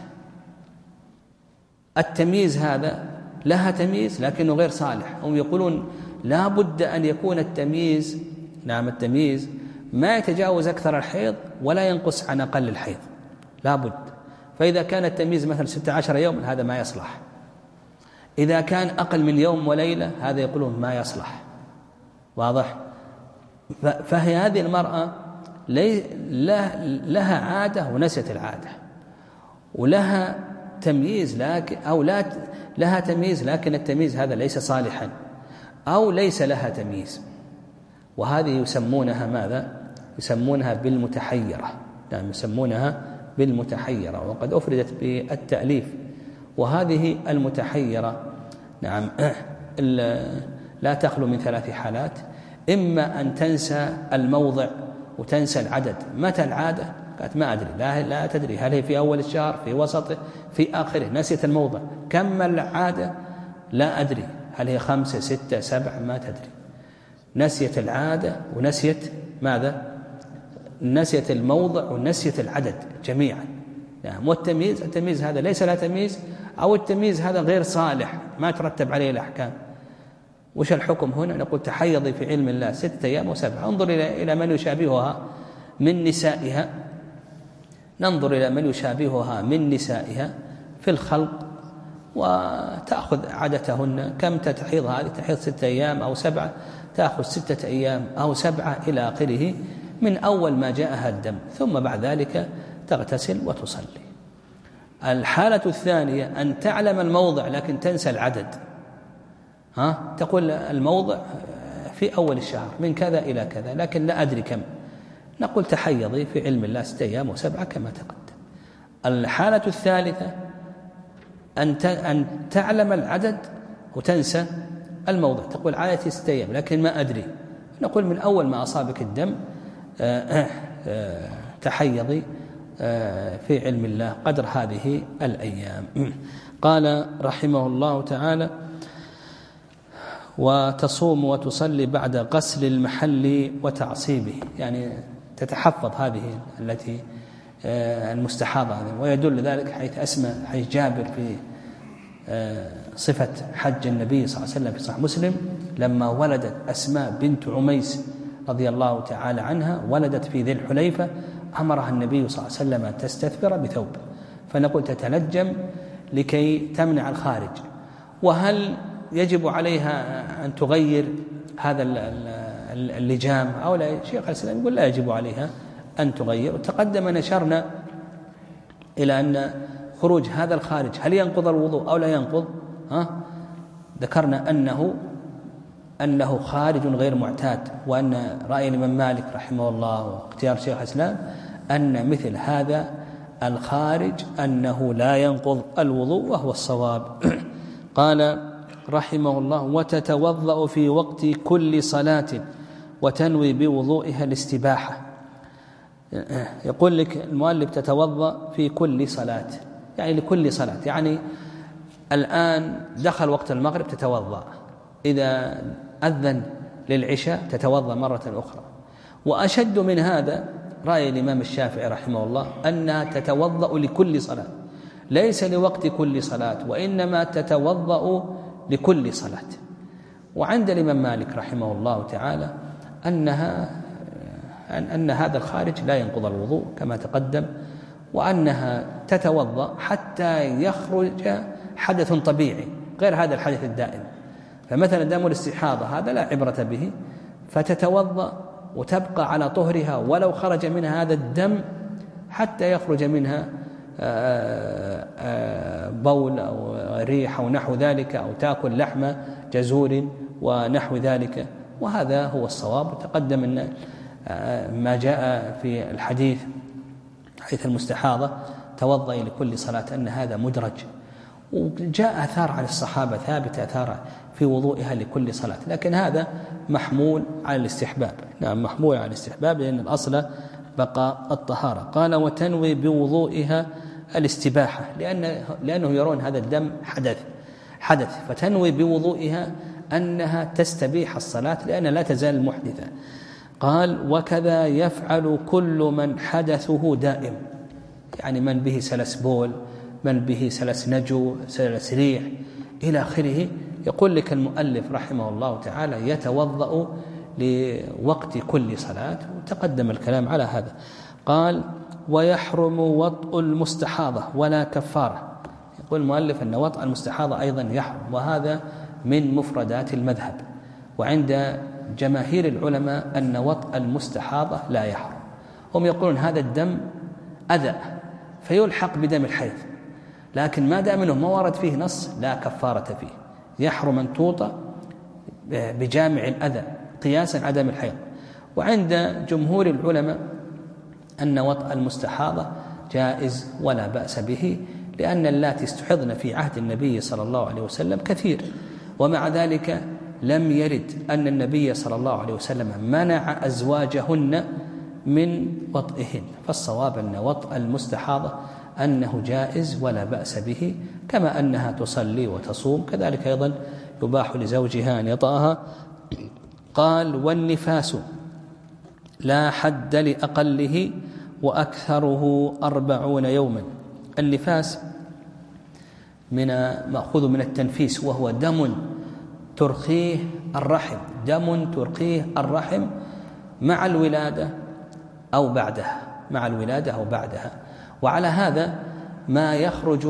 التمييز هذا لها تمييز لكنه غير صالح. هم يقولون لا بد أن يكون التمييز، نعم التمييز ما يتجاوز أكثر الحيض ولا ينقص عن أقل الحيض، لا بد. فإذا كان التمييز مثلا ستة عشر يوم هذا ما يصلح، إذا كان أقل من يوم وليلة هذا يقولون ما يصلح، واضح؟ فهي هذه المرأة لها عادة ونسيت العادة، ولها تمييز لكن أو لا لها تمييز لكن التمييز هذا ليس صالحا أو ليس لها تمييز، وهذه يسمونها ماذا؟ يسمونها بالمتحيرة. نعم يسمونها بالمتحيرة، وقد أفردت بالتأليف. وهذه المتحيرة نعم لا تخلو من ثلاث حالات: إما أن تنسى الموضع وتنسى العدد. متى العادة؟ قالت ما أدري، لا, لا تدري هل هي في أول الشهر في وسطه في آخره، نسيت الموضع. كم العادة؟ لا أدري، هل هي خمسة ستة سبعة؟ ما تدري. نسيت العادة ونسيت ماذا؟ نسيت الموضع ونسيت العدد جميعا. يعني والتمييز، التمييز هذا ليس لا تمييز أو التمييز هذا غير صالح ما ترتب عليه الأحكام. وش الحكم هنا؟ نقول تحيضي في علم الله ستة أيام وسبعة. انظر إلى من يشابهها من نسائها، ننظر إلى من يشابهها من نسائها في الخلق وتأخذ عادتهن. كم تحيض هذه؟ تحيض ستة أيام أو سبعة، تأخذ ستة أيام أو سبعة إلى آخره من أول ما جاءها الدم، ثم بعد ذلك تغتسل وتصلي. الحالة الثانية أن تعلم الموضع لكن تنسى العدد. ها؟ تقول الموضع في أول الشهر من كذا إلى كذا لكن لا أدري كم. نقول تحيضي في علم الله ستة أيام وسبعة كما تقدم. الحالة الثالثة أن تعلم العدد وتنسى الموضع، تقول عادتي ستة أيام لكن ما أدري. نقول من أول ما أصابك الدم تحيضي في علم الله قدر هذه الأيام. قال رحمه الله تعالى: وتصوم وتصلي بعد غسل المحل وتعصيبه، يعني تتحفظ هذه التي المستحاضة. ويدل ذلك حيث أسمى حيث جابر في صفة حج النبي صلى الله عليه وسلم في صحيح مسلم لما ولدت أسماء بنت عميس رضي الله تعالى عنها، ولدت في ذي الحليفة، أمرها النبي صلى الله عليه وسلم أن تستثمر بثوب، فنقول تتلجم لكي تمنع الخارج. وهل يجب عليها أن تغير هذا اللجام أو لا؟ شيخ الإسلام يقول لا يجب عليها أن تغير. وتقدم نشرنا إلى أن خروج هذا الخارج هل ينقض الوضوء أو لا ينقض؟ ها؟ ذكرنا أنه أنه خارج غير معتاد، وأن رأي الإمام مالك رحمه الله واختيار شيخ الإسلام أن مثل هذا الخارج أنه لا ينقض الوضوء، وهو الصواب. قال رحمه الله: وتتوضأ في وقت كل صلاة وتنوي بوضوئها الاستباحة. يقول لك المؤلف تتوضأ في كل صلاة، يعني لكل صلاة، يعني الآن دخل وقت المغرب تتوضأ، إذا أذن للعشاء تتوضأ مرة أخرى. وأشد من هذا رأي الإمام الشافعي رحمه الله أنها تتوضأ لكل صلاة، ليس لوقت كل صلاة، وإنما تتوضأ لكل صلاة. وعند الإمام مالك رحمه الله تعالى أنها أن هذا الخارج لا ينقض الوضوء كما تقدم، وأنها تتوضأ حتى يخرج حدث طبيعي غير هذا الحدث الدائم. فمثلا دم الاستحاضة هذا لا عبرة به، فتتوضأ وتبقى على طهرها ولو خرج منها هذا الدم حتى يخرج منها بول أو ريح أو نحو ذلك، أو تأكل لحم جزور ونحو ذلك. وهذا هو الصواب. تقدم أن ما جاء في الحديث حيث المستحاضة توضئي لكل صلاة أن هذا مدرج، وجاء آثار عن الصحابة ثابتة آثار في وضوئها لكل صلاة، لكن هذا محمول على الاستحباب. نعم، محمول على الاستحباب، لأن الأصل بقى الطهارة. قال: وتنوي بوضوئها الاستباحة، لأن لأنه يرون هذا الدم حدث حدث فتنوي بوضوئها أنها تستبيح الصلاة لأن لا تزال محدثة. قال: وكذا يفعل كل من حدثه دائم، يعني من به سلس بول، من به سلس نجو، سلس ريح إلى آخره. يقول لك المؤلف رحمه الله تعالى يتوضأ لوقت كل صلاة، وتقدم الكلام على هذا. قال: ويحرم وطء المستحاضة ولا كفارة. يقول المؤلف أن وطء المستحاضة أيضا يحرم، وهذا من مفردات المذهب. وعند جماهير العلماء أن وطء المستحاضة لا يحرم. هم يقولون هذا الدم أذى فيلحق بدم الحيض، لكن ما دام أنه ما ورد فيه نص لا كفارة فيه، يحرم أن توطأ بجامع الأذى قياسا على دم الحيض. وعند جمهور العلماء أن وطء المستحاضة جائز ولا بأس به، لأن اللاتي استحضن في عهد النبي صلى الله عليه وسلم كثير، ومع ذلك لم يرد أن النبي صلى الله عليه وسلم منع أزواجهن من وطئهن. فالصواب أن وطء المستحاضة أنه جائز ولا بأس به، كما أنها تصلي وتصوم كذلك أيضا يباح لزوجها أن يطأها. قال: والنفاس لا حد لأقله وأكثره أربعون يوما. النفاس من مأخوذ من التنفيس، وهو دم ترخيه الرحم، دم ترخيه الرحم مع الولادة أو بعدها، مع الولادة أو بعدها. وعلى هذا ما يخرج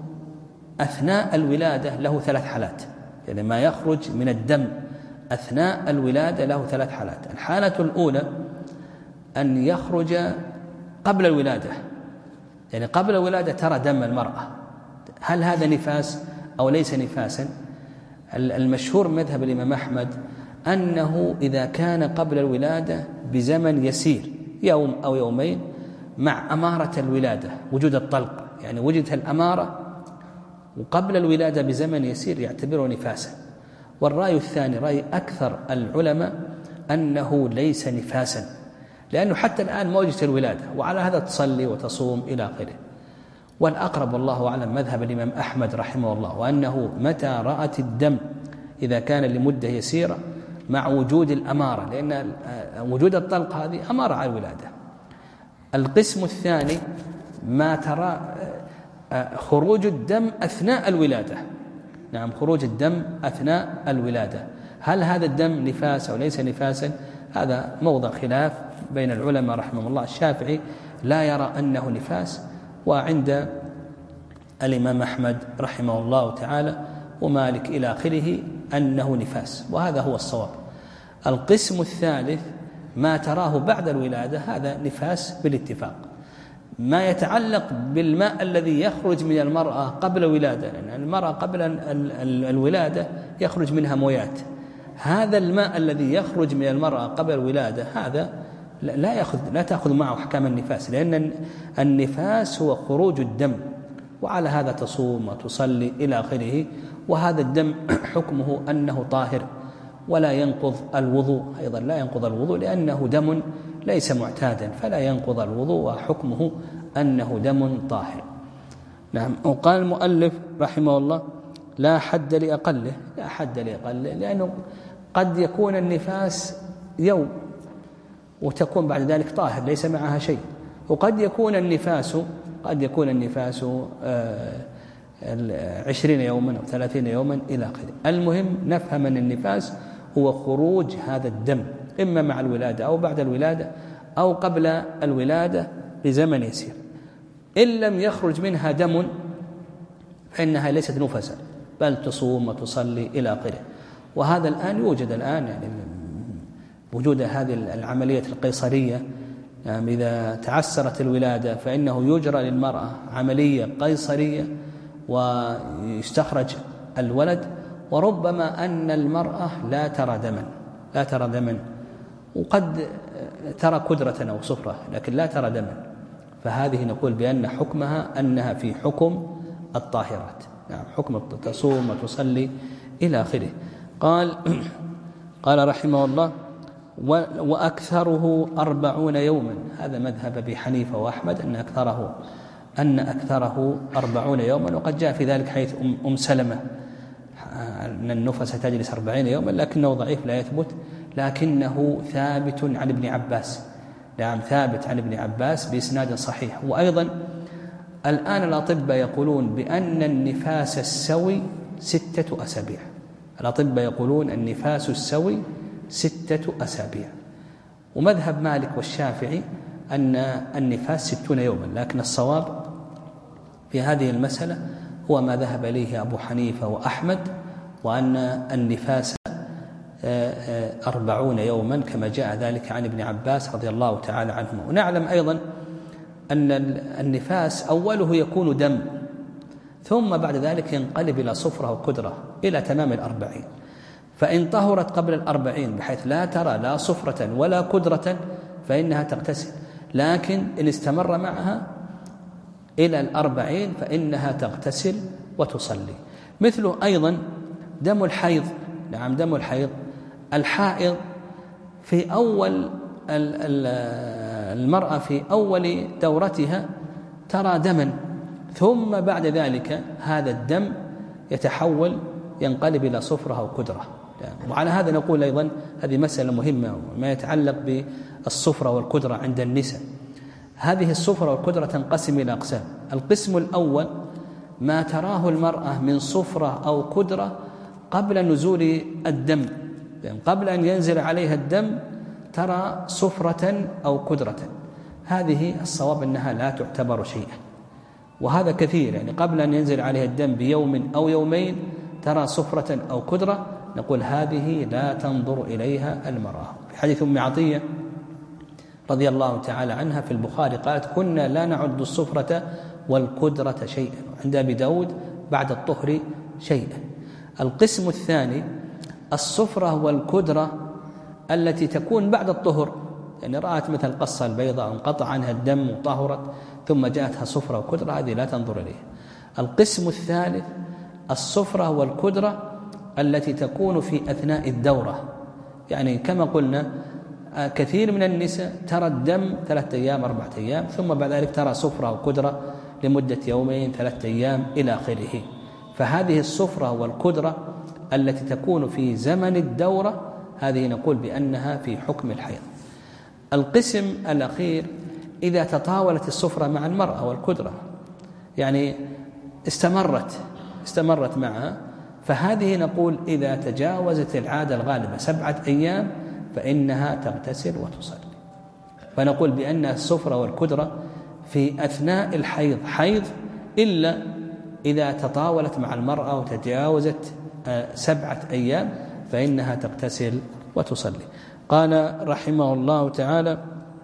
أثناء الولادة له ثلاث حالات، يعني ما يخرج من الدم أثناء الولادة له ثلاث حالات. الحالة الأولى أن يخرج قبل الولادة، يعني قبل الولادة ترى دم المرأة، هل هذا نفاس أو ليس نفاسا؟ المشهور مذهب الإمام أحمد أنه إذا كان قبل الولادة بزمن يسير، يوم أو يومين، مع أمارة الولادة، وجود الطلق، يعني وجدت الأمارة وقبل الولادة بزمن يسير، يعتبره نفاسا. والرأي الثاني رأي أكثر العلماء أنه ليس نفاسا، لأنه حتى الآن ما وجدت الولادة، وعلى هذا تصلي وتصوم إلى آخره. والأقرب والله أعلم مذهب الإمام أحمد رحمه الله، وأنه متى رأت الدم إذا كان لمدة يسيرة مع وجود الأمارة، لأن وجود الطلق هذه أمارة على الولادة. القسم الثاني ما ترى خروج الدم أثناء الولادة، نعم خروج الدم أثناء الولادة، هل هذا الدم نفاس أو ليس نفاسا؟ هذا موضع خلاف بين العلماء رحمه الله. الشافعي لا يرى أنه نفاس، وعند الإمام أحمد رحمه الله تعالى ومالك إلى آخره أنه نفاس، وهذا هو الصواب. القسم الثالث ما تراه بعد الولادة هذا نفاس بالاتفاق. ما يتعلق بالماء الذي يخرج من المرأة قبل الولادة، لأن المرأة قبل الولادة يخرج منها مويات، هذا الماء الذي يخرج من المرأة قبل الولادة هذا لا يأخذ لا تأخذ معه أحكام النفاس، لأن النفاس هو خروج الدم، وعلى هذا تصوم وتصلي إلى آخره. وهذا الدم حكمه أنه طاهر ولا ينقض الوضوء، أيضا لا ينقض الوضوء لأنه دم ليس معتادا، فلا ينقض الوضوء، وحكمه أنه دم طاهر. نعم. وقال المؤلف رحمه الله: لا حد لأقله، لا حد لأقله، لأنه قد يكون النفاس يوم وتكون بعد ذلك طاهر ليس معها شيء، وقد يكون النفاس قد يكون النفاس عشرين يوما أو ثلاثين يوما إلى آخره. المهم نفهم أن النفاس هو خروج هذا الدم إما مع الولادة أو بعد الولادة أو قبل الولادة بزمن يسير. إن لم يخرج منها دم فإنها ليست نفسا، بل تصوم وتصلي إلى آخره. وهذا الآن يوجد الآن يعني وجود هذه العملية القيصرية، يعني إذا تعسرت الولادة فإنه يجرى للمرأة عملية قيصرية ويستخرج الولد، وربما أن المرأة لا ترى دما لا ترى دما وقد ترى كدرة أو صفرة لكن لا ترى دما، فهذه نقول بأن حكمها أنها في حكم الطاهرات، يعني حكم تصوم وتصلي إلى آخره. قال قال رحمه الله: وأكثره أربعون يوما. هذا مذهب أبي حنيفة وأحمد أن أكثره أن أكثره أربعون يوما، وقد جاء في ذلك حيث أم سلمة أن النفس تجلس أربعين يوما، لكنه ضعيف لا يثبت، لكنه ثابت عن ابن عباس. نعم ثابت عن ابن عباس بإسناد صحيح. وأيضا الآن الأطباء يقولون بأن النفاس السوي ستة أسابيع. الأطباء يقولون النفاس السوي ستة أسابيع. ومذهب مالك والشافعي أن النفاس ستون يوما، لكن الصواب في هذه المسألة هو ما ذهب إليه أبو حنيفة وأحمد، وأن النفاس أربعون يوما كما جاء ذلك عن ابن عباس رضي الله تعالى عنهما. ونعلم أيضا أن النفاس أوله يكون دم، ثم بعد ذلك ينقلب إلى صفرة وكدرة إلى تمام الأربعين. فإن طهرت قبل الأربعين بحيث لا ترى لا صفرة ولا كدرة فإنها تغتسل، لكن إن استمر معها إلى الأربعين فإنها تغتسل وتصلي. مثله أيضا دم الحيض. نعم دم الحيض، الحائض في أول المرأة في أول دورتها ترى دما، ثم بعد ذلك هذا الدم يتحول ينقلب إلى صفرة أو كدرة. وعلى هذا نقول أيضا هذه مسألة مهمة ما يتعلق بالصفرة والكدرة عند النساء. هذه الصفرة والكدرة تنقسم إلى أقسام. القسم الأول ما تراه المرأة من صفرة أو كدرة قبل نزول الدم، يعني قبل أن ينزل عليها الدم ترى صفرة أو كدرة، هذه الصواب أنها لا تعتبر شيئا، وهذا كثير، يعني قبل أن ينزل عليها الدم بيوم أو يومين ترى صفرة أو كدرة، نقول هذه لا تنظر إليها المرأة. في حديث أم عطية رضي الله تعالى عنها في البخاري قالت: كنا لا نعد الصفرة والكدرة شيئا، عند أبي داود بعد الطهر شيئا. القسم الثاني الصفرة والكدرة التي تكون بعد الطهر، يعني رأت مثل قصة البيضاء انقطع عنها الدم وطهرت ثم جاءتها صفرة وكدرة، هذه لا تنظر إليها. القسم الثالث الصفرة والكدرة التي تكون في أثناء الدورة، يعني كما قلنا كثير من النساء ترى الدم ثلاثة أيام أربعة أيام ثم بعد ذلك ترى صفرة وكدرة لمدة يومين ثلاثة أيام إلى آخره. فهذه الصفرة والكدرة التي تكون في زمن الدورة هذه نقول بأنها في حكم الحيض. القسم الأخير إذا تطاولت الصفرة مع المرأة والكدرة، يعني استمرت استمرت معها، فهذه نقول إذا تجاوزت العادة الغالبة سبعة أيام فإنها تغتسل وتصلي. فنقول بأن الصفرة والكدرة في أثناء الحيض حيض إلا إذا تطاولت مع المرأة وتجاوزت سبعة أيام فإنها تغتسل وتصلي. قال رحمه الله تعالى: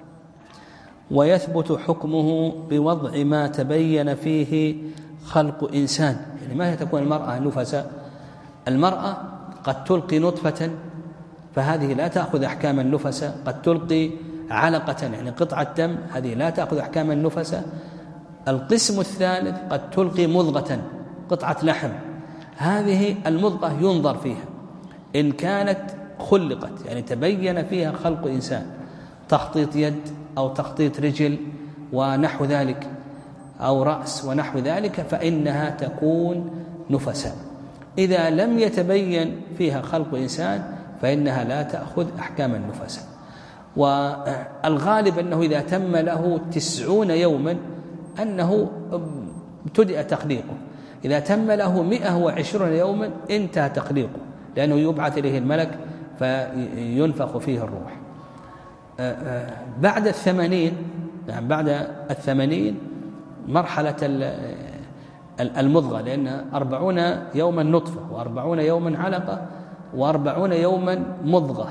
ويثبت حكمه بوضع ما تبين فيه خلق إنسان. يعني ما هي تكون المرأة نفساء؟ المرأة قد تلقي نطفة فهذه لا تأخذ أحكام النفساء، قد تلقي علقة يعني قطعة دم، هذه لا تأخذ أحكام النفسة. القسم الثالث قد تلقي مضغة قطعة لحم، هذه المضغة ينظر فيها إن كانت خلقت يعني تبين فيها خلق إنسان، تخطيط يد أو تخطيط رجل ونحو ذلك أو رأس ونحو ذلك، فإنها تكون نفسا. إذا لم يتبين فيها خلق إنسان فإنها لا تأخذ أحكام النفسا. والغالب أنه إذا تم له تسعون يوما أنه ابتدأ تخليقه، إذا تم له مئة وعشرون يوما انتهى تخليقه، لأنه يبعث إليه الملك فينفخ فيه الروح. بعد الثمانين يعني بعد الثمانين مرحلة المضغة، لأن أربعون يوما نطفة وأربعون يوما علقة وأربعون يوما مضغة.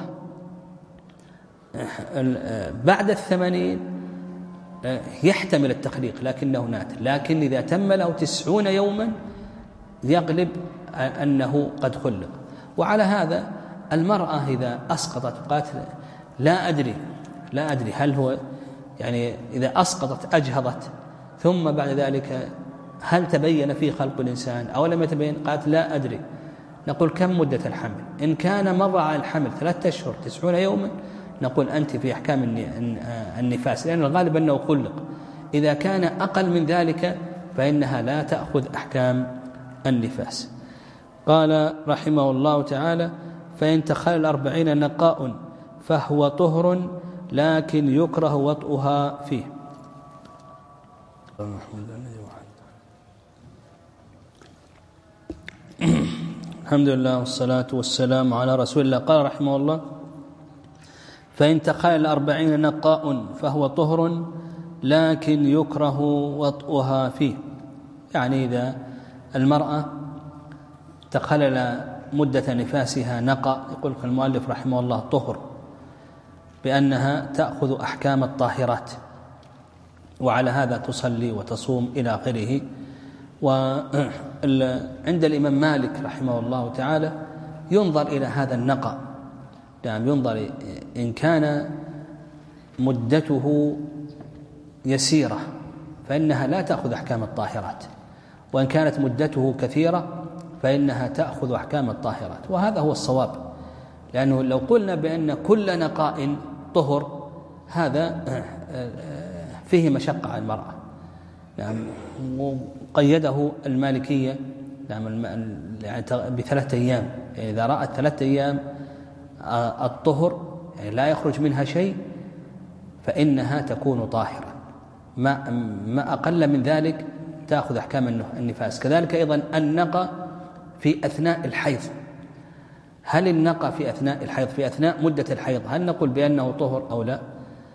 بعد الثمانين يحتمل التخليق لكنه ناتر، لكن إذا تم له تسعون يوما يغلب أنه قد خلق. وعلى هذا المرأة إذا أسقطت قالت لا أدري لا أدري هل هو يعني إذا أسقطت أجهضت ثم بعد ذلك هل تبين فيه خلق الإنسان أو لم يتبين، قالت لا أدري، نقول كم مدة الحمل؟ إن كان مضى على الحمل ثلاثة أشهر تسعون يوما نقول أنت في أحكام النفاس، لأن الغالب أنه خلق. إذا كان أقل من ذلك فإنها لا تأخذ أحكام النفاس. قال رحمه الله تعالى: فإن تخلل الأربعين نقاء فهو طهر لكن يكره وطئها فيه. الحمد لله والصلاة والسلام على رسول الله. قال رحمه الله: فإن تخلل الأربعين نقاء فهو طهر لكن يكره وطئها فيه. يعني إذا المرأة تخلل مدة نفاسها نقاء، يقول المؤلف رحمه الله طهر، بأنها تأخذ أحكام الطاهرات، وعلى هذا تصلي وتصوم إلى آخره. وعند الإمام مالك رحمه الله تعالى ينظر إلى هذا النقاء، يعني ينظر إن كان مدته يسيرة فإنها لا تأخذ أحكام الطاهرات، وإن كانت مدته كثيرة فإنها تأخذ أحكام الطاهرات. وهذا هو الصواب، لأنه لو قلنا بأن كل نقاء طهر هذا فيه مشقة على المرأة، يعني وقيده المالكية يعني بثلاثة أيام، يعني إذا رأت ثلاثة أيام الطهر يعني لا يخرج منها شيء فإنها تكون طاهرة، ما ما أقل من ذلك تأخذ أحكام النفاس. كذلك أيضا النقى في أثناء الحيض، هل النقى في أثناء الحيض في أثناء مدة الحيض هل نقول بأنه طهر أو لا؟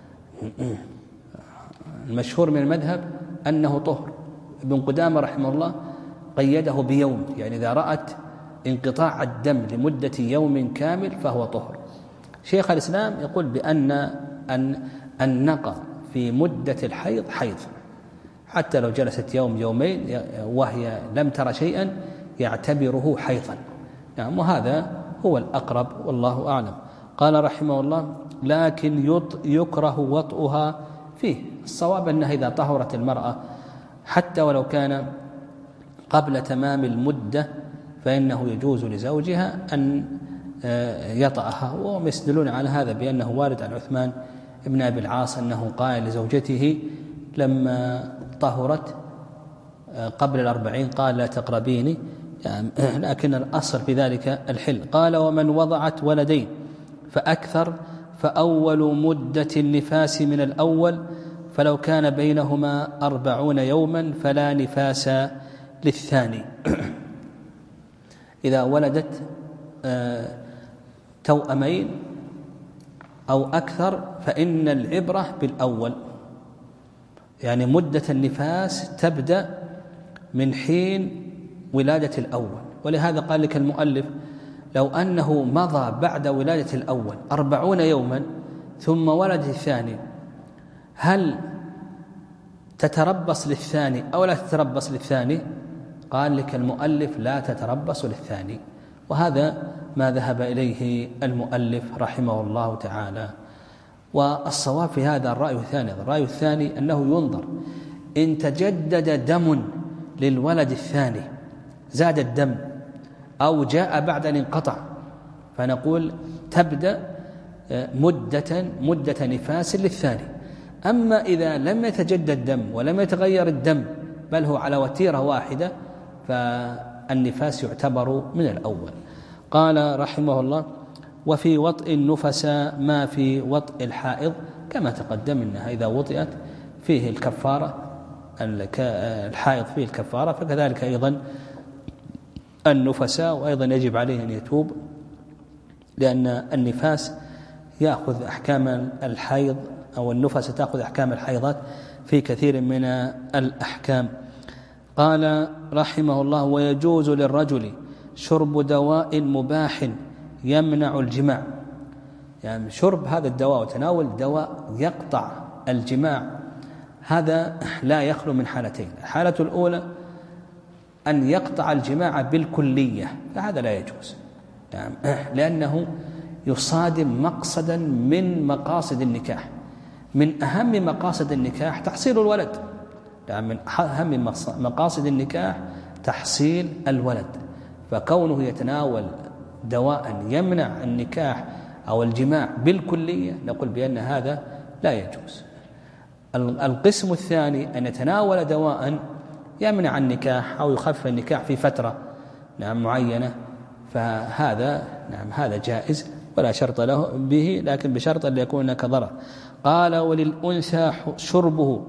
المشهور من المذهب أنه طهر. ابن قدامة رحمه الله قيده بيوم، يعني إذا رأت انقطاع الدم لمدة يوم كامل فهو طهر. شيخ الإسلام يقول بأن أن النقى في مدة الحيض حيض، حتى لو جلست يوم يومين وهي لم ترى شيئا يعتبره حيضا. نعم، وهذا هو الأقرب والله أعلم. قال رحمه الله: لكن يكره وطئها فيه. الصواب أنها إذا طهرت المرأة حتى ولو كان قبل تمام المدة فإنه يجوز لزوجها أن يطأها. وهم يستدلون على هذا بأنه وارد عن عثمان ابن أبي العاص أنه قال لزوجته لما طهرت قبل الأربعين قال لا تقربيني، يعني لكن الأصل في ذلك الحل. قال: ومن وضعت ولدين فأكثر فأول مدة النفاس من الأول، فلو كان بينهما أربعون يوما فلا نفاس للثاني. إذا ولدت توأمين أو أكثر فإن العبرة بالأول، يعني مدة النفاس تبدأ من حين ولادة الأول. ولهذا قال لك المؤلف: لو أنه مضى بعد ولادة الأول أربعون يوما ثم ولد الثاني هل تتربص للثاني أو لا تتربص للثاني؟ قال لك المؤلف: لا تتربص للثاني. وهذا ما ذهب إليه المؤلف رحمه الله تعالى. والصواب في هذا الرأي الثاني الرأي الثاني أنه ينظر إن تجدد دم للولد الثاني زاد الدم أو جاء بعد أن انقطع، فنقول تبدأ مدة مدة نفاس للثاني. أما إذا لم يتجدد دم ولم يتغير الدم بل هو على وتيرة واحدة فالنفاس يعتبر من الأول. قال رحمه الله: وفي وطئ النفس ما في وطئ الحائض، كما تقدم أنها إذا وطئت فيه الكفارة، الحائض فيه الكفارة، فكذلك أيضا النفس، وأيضا يجب عليه أن يتوب لأن النفاس يأخذ أحكام الحيض أو النفس تأخذ أحكام الحيضات في كثير من الأحكام. قال رحمه الله: ويجوز للرجل شرب دواء مباح يمنع الجماع، يعني شرب هذا الدواء وتناول دواء يقطع الجماع، هذا لا يخلو من حالتين. الحالة الأولى أن يقطع الجماع بالكلية، فهذا لا يجوز، يعني لأنه يصادم مقصدا من مقاصد النكاح، من أهم مقاصد النكاح تحصيل الولد، يعني من أهم مقاصد النكاح تحصيل الولد، فكونه يتناول دواء يمنع النكاح أو الجماع بالكلية نقول بأن هذا لا يجوز. القسم الثاني أن يتناول دواء يمنع النكاح أو يخفف النكاح في فترة نعم معينة، فهذا نعم هذا جائز ولا شرط له به، لكن بشرط أن يكون هناك ضرر. قال: وللأنثى شربه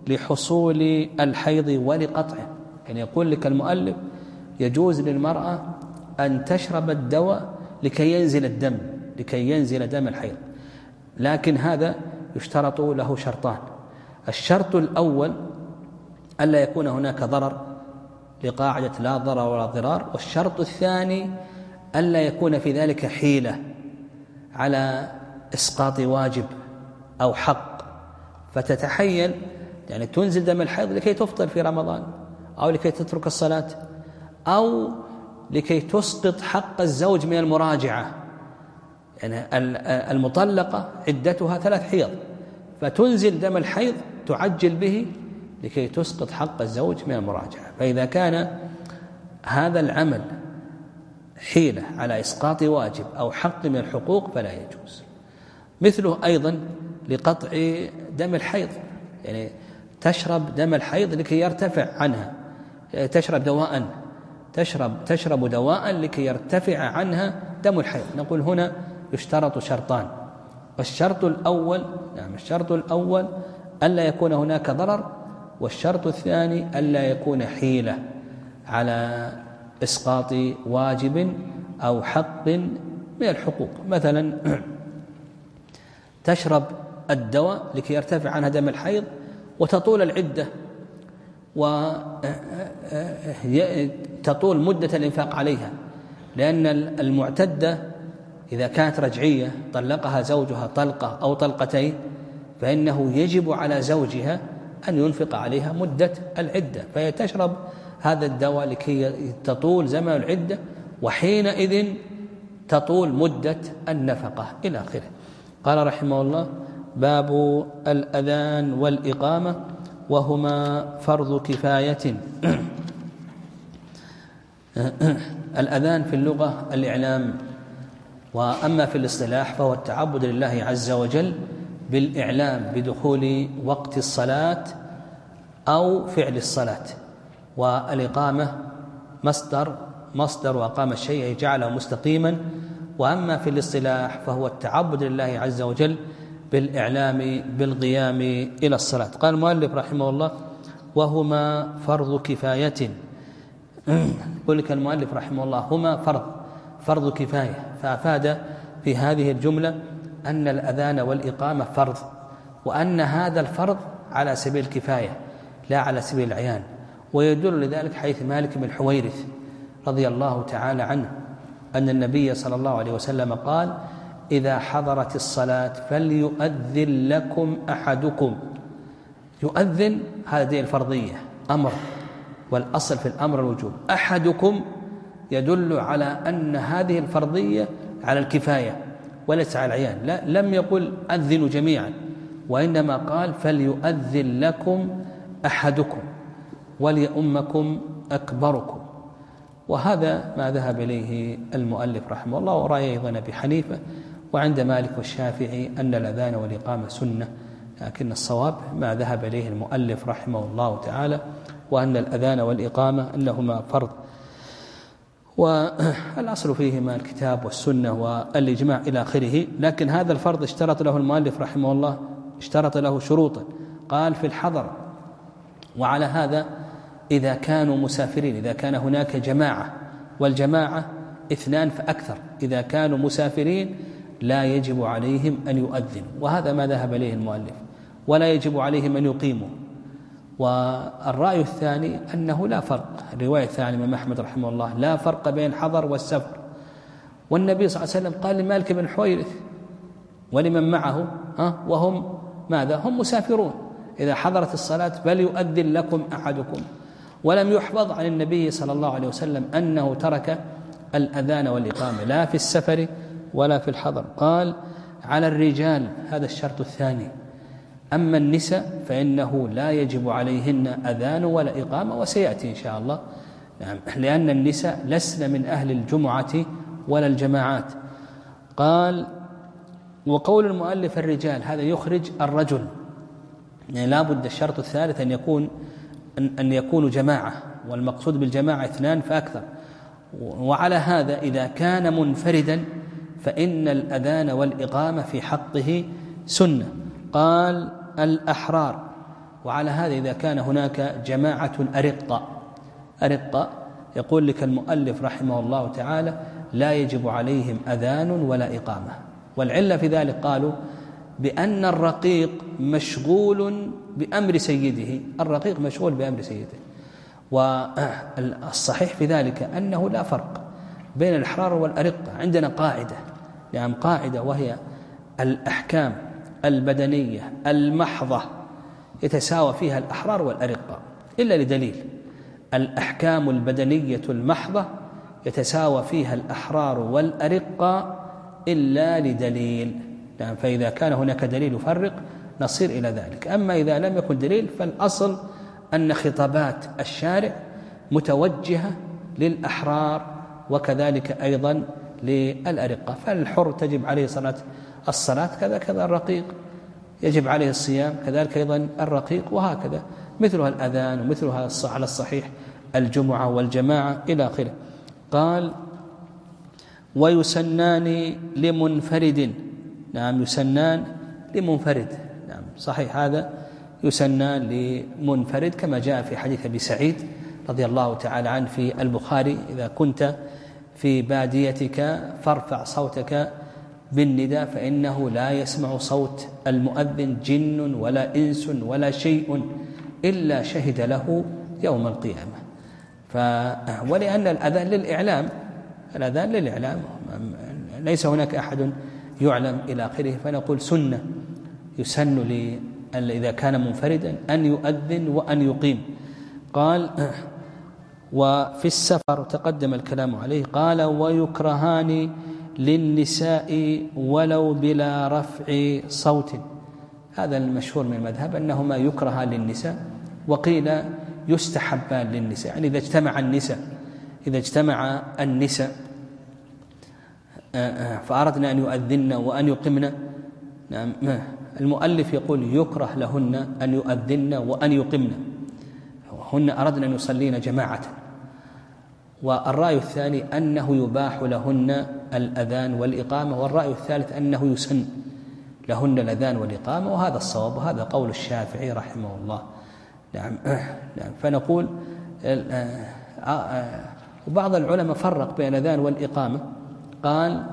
لحصول الحيض ولقطعه، يعني يقول لك المؤلف يجوز للمرأة أن تشرب الدواء لكي ينزل الدم لكي ينزل دم الحيض، لكن هذا يشترط له شرطان. الشرط الأول ألا يكون هناك ضرر لقاعدة لا ضرر ولا ضرار، والشرط الثاني ألا يكون في ذلك حيلة على إسقاط واجب أو حق، فتتحيل يعني تنزل دم الحيض لكي تفطر في رمضان أو لكي تترك الصلاة أو لكي تسقط حق الزوج من المراجعة. يعني المطلقة عدتها ثلاث حيض، فتنزل دم الحيض تعجل به لكي تسقط حق الزوج من المراجعة. فإذا كان هذا العمل حيلة على إسقاط واجب أو حق من الحقوق فلا يجوز. مثله أيضا لقطع دم الحيض، يعني تشرب دم الحيض لكي يرتفع عنها، تشرب دواء تشرب تشرب دواء لكي يرتفع عنها دم الحيض، نقول هنا يشترط شرطان. الشرط الأول نعم الشرط الأول ألا يكون هناك ضرر، والشرط الثاني ألا يكون حيلة على إسقاط واجب أو حق من الحقوق. مثلا تشرب الدواء لكي يرتفع عنها دم الحيض وتطول العدة وتطول مدة الإنفاق عليها، لأن المعتدة إذا كانت رجعية طلقها زوجها طلقة أو طلقتين فإنه يجب على زوجها أن ينفق عليها مدة العدة، فهي تشرب هذا الدواء لكي تطول زمن العدة، وحينئذ تطول مدة النفقة إلى آخره. قال رحمه الله: باب الأذان والإقامة وهما فرض كفاية. الأذان في اللغة الإعلام، وأما في الاصطلاح فهو التعبد لله عز وجل بالإعلام بدخول وقت الصلاة أو فعل الصلاة. والإقامة مصدر مصدر وأقام الشيء جعله مستقيما. وأما في الاصطلاح فهو التعبد لله عز وجل بالإعلام بالقيام إلى الصلاة. قال المؤلف رحمه الله: وهما فرض كفاية. يقول لك المؤلف رحمه الله هما فرض فرض كفاية، فأفاد في هذه الجملة أن الأذان والإقامة فرض، وأن هذا الفرض على سبيل الكفاية لا على سبيل العيان. ويدل لذلك حيث مالك بن الحويرث رضي الله تعالى عنه أن النبي صلى الله عليه وسلم قال: إذا حضرت الصلاة فليؤذن لكم أحدكم. يؤذن هذه الفرضية أمر، والأصل في الأمر الوجوب. أحدكم يدل على أن هذه الفرضية على الكفاية، وليس على العيان، لا لم يقل أذنوا جميعا، وإنما قال فليؤذن لكم أحدكم وليؤمكم أكبركم. وهذا ما ذهب إليه المؤلف رحمه الله، ورأي أيضا أبي حنيفة وعند مالك والشافعي أن الأذان والإقامة سنة، لكن الصواب ما ذهب إليه المؤلف رحمه الله تعالى، وأن الأذان والإقامة أنهما فرض، والأصل فيهما الكتاب والسنة والإجماع إلى آخره. لكن هذا الفرض اشترط له المؤلف رحمه الله، اشترط له شروطا، قال في الحضر، وعلى هذا إذا كانوا مسافرين، إذا كان هناك جماعة، والجماعة اثنان فأكثر، إذا كانوا مسافرين لا يجب عليهم أن يؤذنوا، وهذا ما ذهب إليه المؤلف، ولا يجب عليهم أن يقيموا. والرأي الثاني أنه لا فرق، الرواية الثانية من أحمد رحمه الله، لا فرق بين الحضر والسفر. والنبي صلى الله عليه وسلم قال لمالك بن حويرث ولمن معه ها وهم ماذا؟ هم مسافرون، إذا حضرت الصلاة فليؤذن لكم أحدكم. ولم يحفظ عن النبي صلى الله عليه وسلم أنه ترك الأذان والإقامة لا في السفر ولا في الحضر. قال على الرجال، هذا الشرط الثاني. أما النساء فإنه لا يجب عليهن أذان ولا إقامة، وسيأتي إن شاء الله، لأن النساء لسن من أهل الجمعة ولا الجماعات. قال وقول المؤلف الرجال، هذا يخرج الرجل، يعني لا بد الشرط الثالث أن يكون أن يكونوا جماعة، والمقصود بالجماعة اثنان فأكثر. وعلى هذا إذا كان منفردا فإن الأذان والإقامة في حقه سنة. قال الأحرار، وعلى هذا إذا كان هناك جماعة أرقة أرقة يقول لك المؤلف رحمه الله تعالى لا يجب عليهم أذان ولا إقامة. والعلة في ذلك قالوا بأن الرقيق مشغول بأمر سيده، الرقيق مشغول بأمر سيده. والصحيح في ذلك أنه لا فرق بين الأحرار والأرقة. عندنا قاعدة، يعني قاعدة وهي الأحكام البدنية المحضة يتساوى فيها الأحرار والأرقة إلا لدليل. الأحكام البدنية المحضة يتساوى فيها الأحرار والأرقة إلا لدليل، يعني فإذا كان هناك دليل يفرق نصير إلى ذلك. أما إذا لم يكن دليل فالأصل أن خطابات الشارع متوجهة للأحرار وكذلك أيضا للأرقة. فالحر تجب عليه صلاة الصلاة كذا كذا، الرقيق يجب عليه الصيام كذلك أيضا الرقيق، وهكذا مثلها الأذان ومثلها على الصحيح الجمعة والجماعة إلى آخره. قال ويسنان لمنفرد، نعم يسنان لمنفرد، نعم صحيح هذا يسنان لمنفرد كما جاء في حديث أبي سعيد رضي الله تعالى عنه في البخاري: إذا كنت في باديتك فارفع صوتك بالنداء فإنه لا يسمع صوت المؤذن جن ولا إنس ولا شيء إلا شهد له يوم القيامة. ف... ولأن الأذان للإعلام، الأذان للإعلام ليس هناك أحد يعلم إلى آخره، فنقول سنة يسن لي إذا كان منفردا أن يؤذن وأن يقيم. قال وفي السفر تقدم الكلام عليه. قال ويكرهان للنساء ولو بلا رفع صوت، هذا المشهور من المذهب أنهما يكرهان للنساء، وقيل يستحبان للنساء، يعني إذا اجتمع النساء إذا اجتمع النساء فأردنا أن يؤذن وأن يقمن، نعم المؤلف يقول يكره لهن أن يؤذن وأن يقمن، هن أردنا أن يصلين جماعة. والرأي الثاني أنه يباح لهن الأذان والإقامة، والرأي الثالث أنه يسن لهن الأذان والإقامة، وهذا الصواب، وهذا قول الشافعي رحمه الله. نعم فنقول وبعض العلماء فرق بين الأذان والإقامة، قال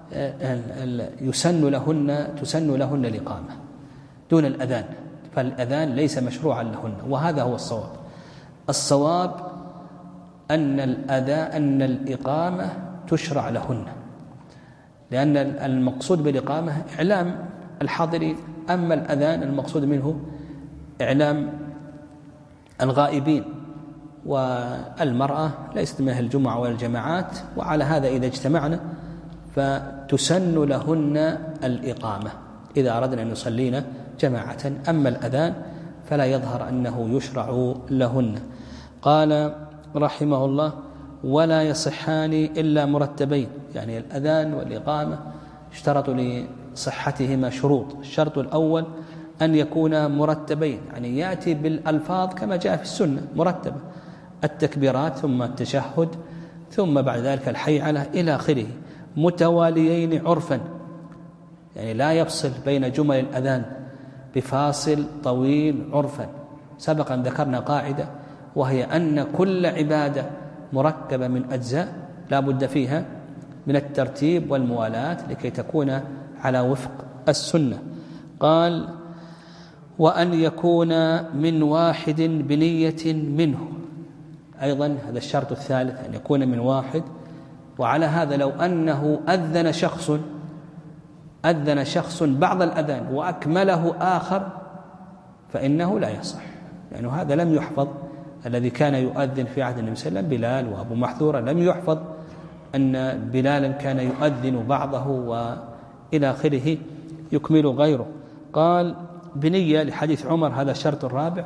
يسن لهن تسن لهن الإقامة دون الأذان، فالأذان ليس مشروعا لهن، وهذا هو الصواب. الصواب أن الأذان أن الإقامة تشرع لهن، لأن المقصود بالإقامة إعلام الحاضرين، أما الأذان المقصود منه إعلام الغائبين، والمرأة ليست من أهل الجمعة ولا الجماعات، وعلى هذا إذا اجتمعنا فتسن لهن الإقامة إذا أردنا أن يصلين جماعة. أما الأذان فلا يظهر أنه يشرع لهن. قال رحمه الله: ولا يصحان إلا مرتبين، يعني الأذان والإقامة اشترط لصحتهما شروط. الشرط الأول أن يكون مرتبين، يعني يأتي بالألفاظ كما جاء في السنة مرتبة، التكبيرات ثم التشهد ثم بعد ذلك الحيعلة إلى آخره، متواليين عرفا، يعني لا يفصل بين جمل الأذان بفاصل طويل عرفا. سبقا ذكرنا قاعدة، وهي أن كل عبادة مركبة من أجزاء لا بد فيها من الترتيب والموالاة لكي تكون على وفق السنة. قال: وأن يكون من واحد بنية منه، أيضا هذا الشرط الثالث، أن يكون من واحد. وعلى هذا لو أنه أذن شخص أذن شخص بعض الأذان وأكمله آخر فإنه لا يصح، لأنه يعني هذا لم يحفظ. الذي كان يؤذن في عهد النبي صلى الله عليه وسلم بلال وأبو محذورة، لم يحفظ أن بلالا كان يؤذن بعضه وإلى آخره يكمل غيره. قال: بنية لحديث عمر، هذا الشرط الرابع،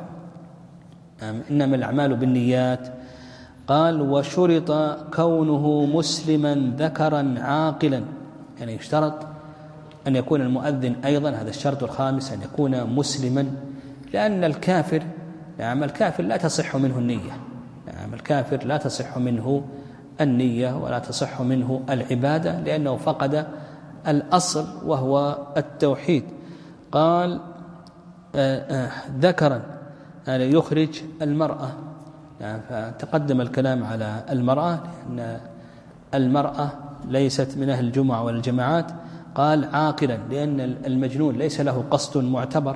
إنما الأعمال بالنيات. قال: وشرط كونه مسلما ذكرا عاقلا، يعني يشترط أن يكون المؤذن أيضا، هذا الشرط الخامس، أن يكون مسلما، لأن الكافر نعم الكافر لا تصح منه النية، نعم الكافر لا تصح منه النية ولا تصح منه العبادة، لأنه فقد الأصل وهو التوحيد. قال: آآ آآ ذكرا، يعني يخرج المرأة، يعني فتقدم الكلام على المرأة لأن المرأة ليست من أهل الجمعة والجماعات. قال: عاقلا، لأن المجنون ليس له قصد معتبر،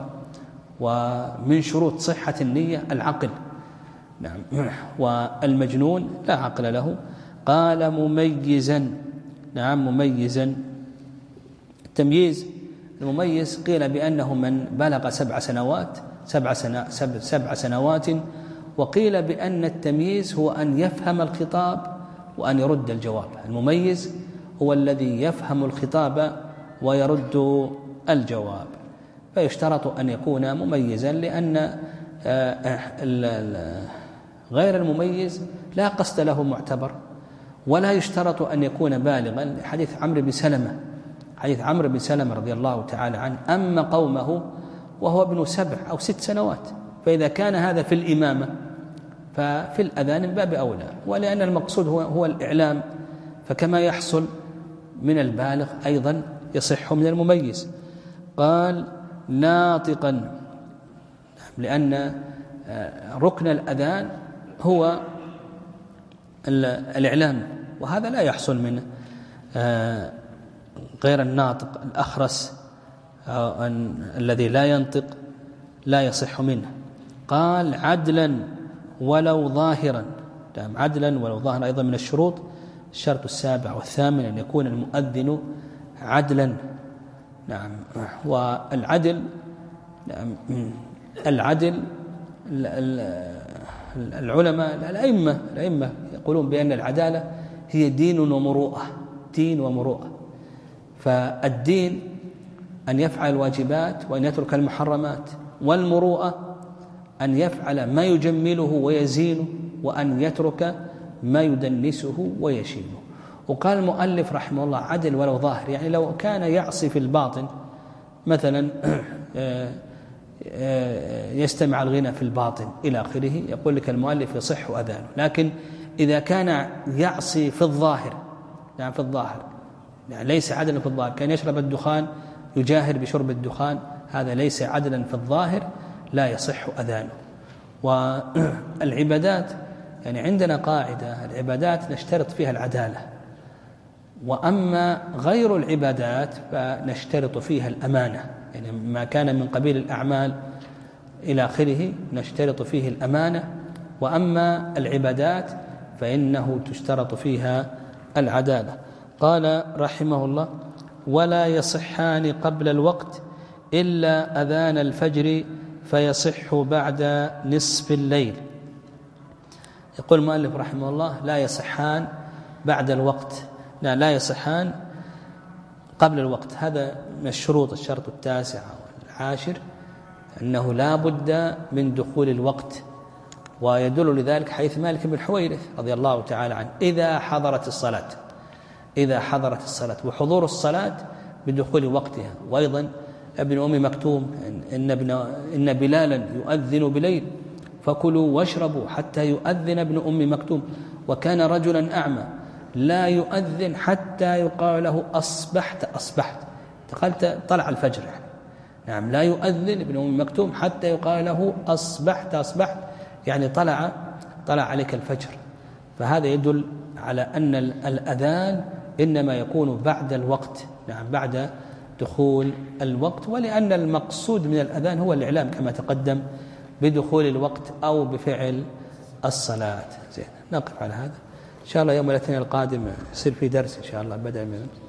ومن شروط صحة النية العقل، نعم، والمجنون لا عقل له. قال: مميزا، نعم مميزا. التمييز المميز قيل بأنه من بلغ سبع سنوات سبع, سنة سبع, سبع سنوات وقيل بأن التمييز هو أن يفهم الخطاب وأن يرد الجواب. المميز هو الذي يفهم الخطاب ويرد الجواب، فيشترط أن يكون مميزا، لأن غير المميز لا قصد له معتبر، ولا يشترط أن يكون بالغا. حديث عمرو بن سلمة حديث عمرو بن سلمة رضي الله تعالى عنه: أما قومه وهو ابن سبع أو ست سنوات. فإذا كان هذا في الإمامة ففي الأذان من باب أولى، ولأن المقصود هو, هو الإعلام، فكما يحصل من البالغ أيضا يصح من المميز. قال: ناطقا، لأن ركن الأذان هو الإعلام، وهذا لا يحصل من غير الناطق. الأخرس الذي لا ينطق لا يصح منه. قال: عدلا ولو ظاهرا، عدلا ولو ظاهرا أيضا من الشروط. الشرط السابع والثامن أن يكون المؤذن عدلا، نعم. والعدل، نعم، العدل العلماء الأئمة الأئمة يقولون بأن العدالة هي دين ومروءة، دين ومروءة. فالدين أن يفعل الواجبات وأن يترك المحرمات، والمروءة أن يفعل ما يجمله ويزينه وأن يترك ما يدنسه ويشينه. وقال المؤلف رحمه الله: عدل ولو ظاهر، يعني لو كان يعصي في الباطن، مثلا يستمع الغنى في الباطن إلى آخره، يقول لك المؤلف يصح أذانه. لكن إذا كان يعصي في الظاهر، يعني في الظاهر يعني ليس عدلا في الظاهر، كان يشرب الدخان يجاهر بشرب الدخان، هذا ليس عدلا في الظاهر، لا يصح أذانه. والعبادات يعني عندنا قاعدة: العبادات نشترط فيها العدالة، وأما غير العبادات فنشترط فيها الأمانة، يعني ما كان من قبيل الأعمال إلى آخره نشترط فيه الأمانة. وأما العبادات فإنه تشترط فيها العدالة. قال رحمه الله: ولا يصحان قبل الوقت إلا أذان الفجر فيصح بعد نصف الليل. يقول المؤلف رحمه الله: لا يصحان بعد الوقت، لا, لا يصحان قبل الوقت. هذا من الشروط. الشرط التاسع والعاشر أنه لا بد من دخول الوقت، ويدل لذلك حيث مالك بن الحويرث رضي الله تعالى عنه إذا حضرت الصلاة إذا حضرت الصلاة وحضور الصلاة بدخول وقتها. وأيضا ابن أم مكتوم إن, ابن إن بلالا يؤذن بليل فكلوا واشربوا حتى يؤذن ابن أم مكتوم وكان رجلا أعمى لا يؤذن حتى يقال له أصبحت أصبحت قالت طلع الفجر يعني. نعم لا يؤذن ابن أم مكتوم حتى يقال له أصبحت أصبحت يعني طلع طلع عليك الفجر. فهذا يدل على أن الأذان إنما يكون بعد الوقت. نعم بعد دخول الوقت، ولأن المقصود من الأذان هو الإعلام كما تقدم بدخول الوقت أو بفعل الصلاة. زين نقف على هذا إن شاء الله. يوم الاثنين القادم يصير في درس إن شاء الله بدأ من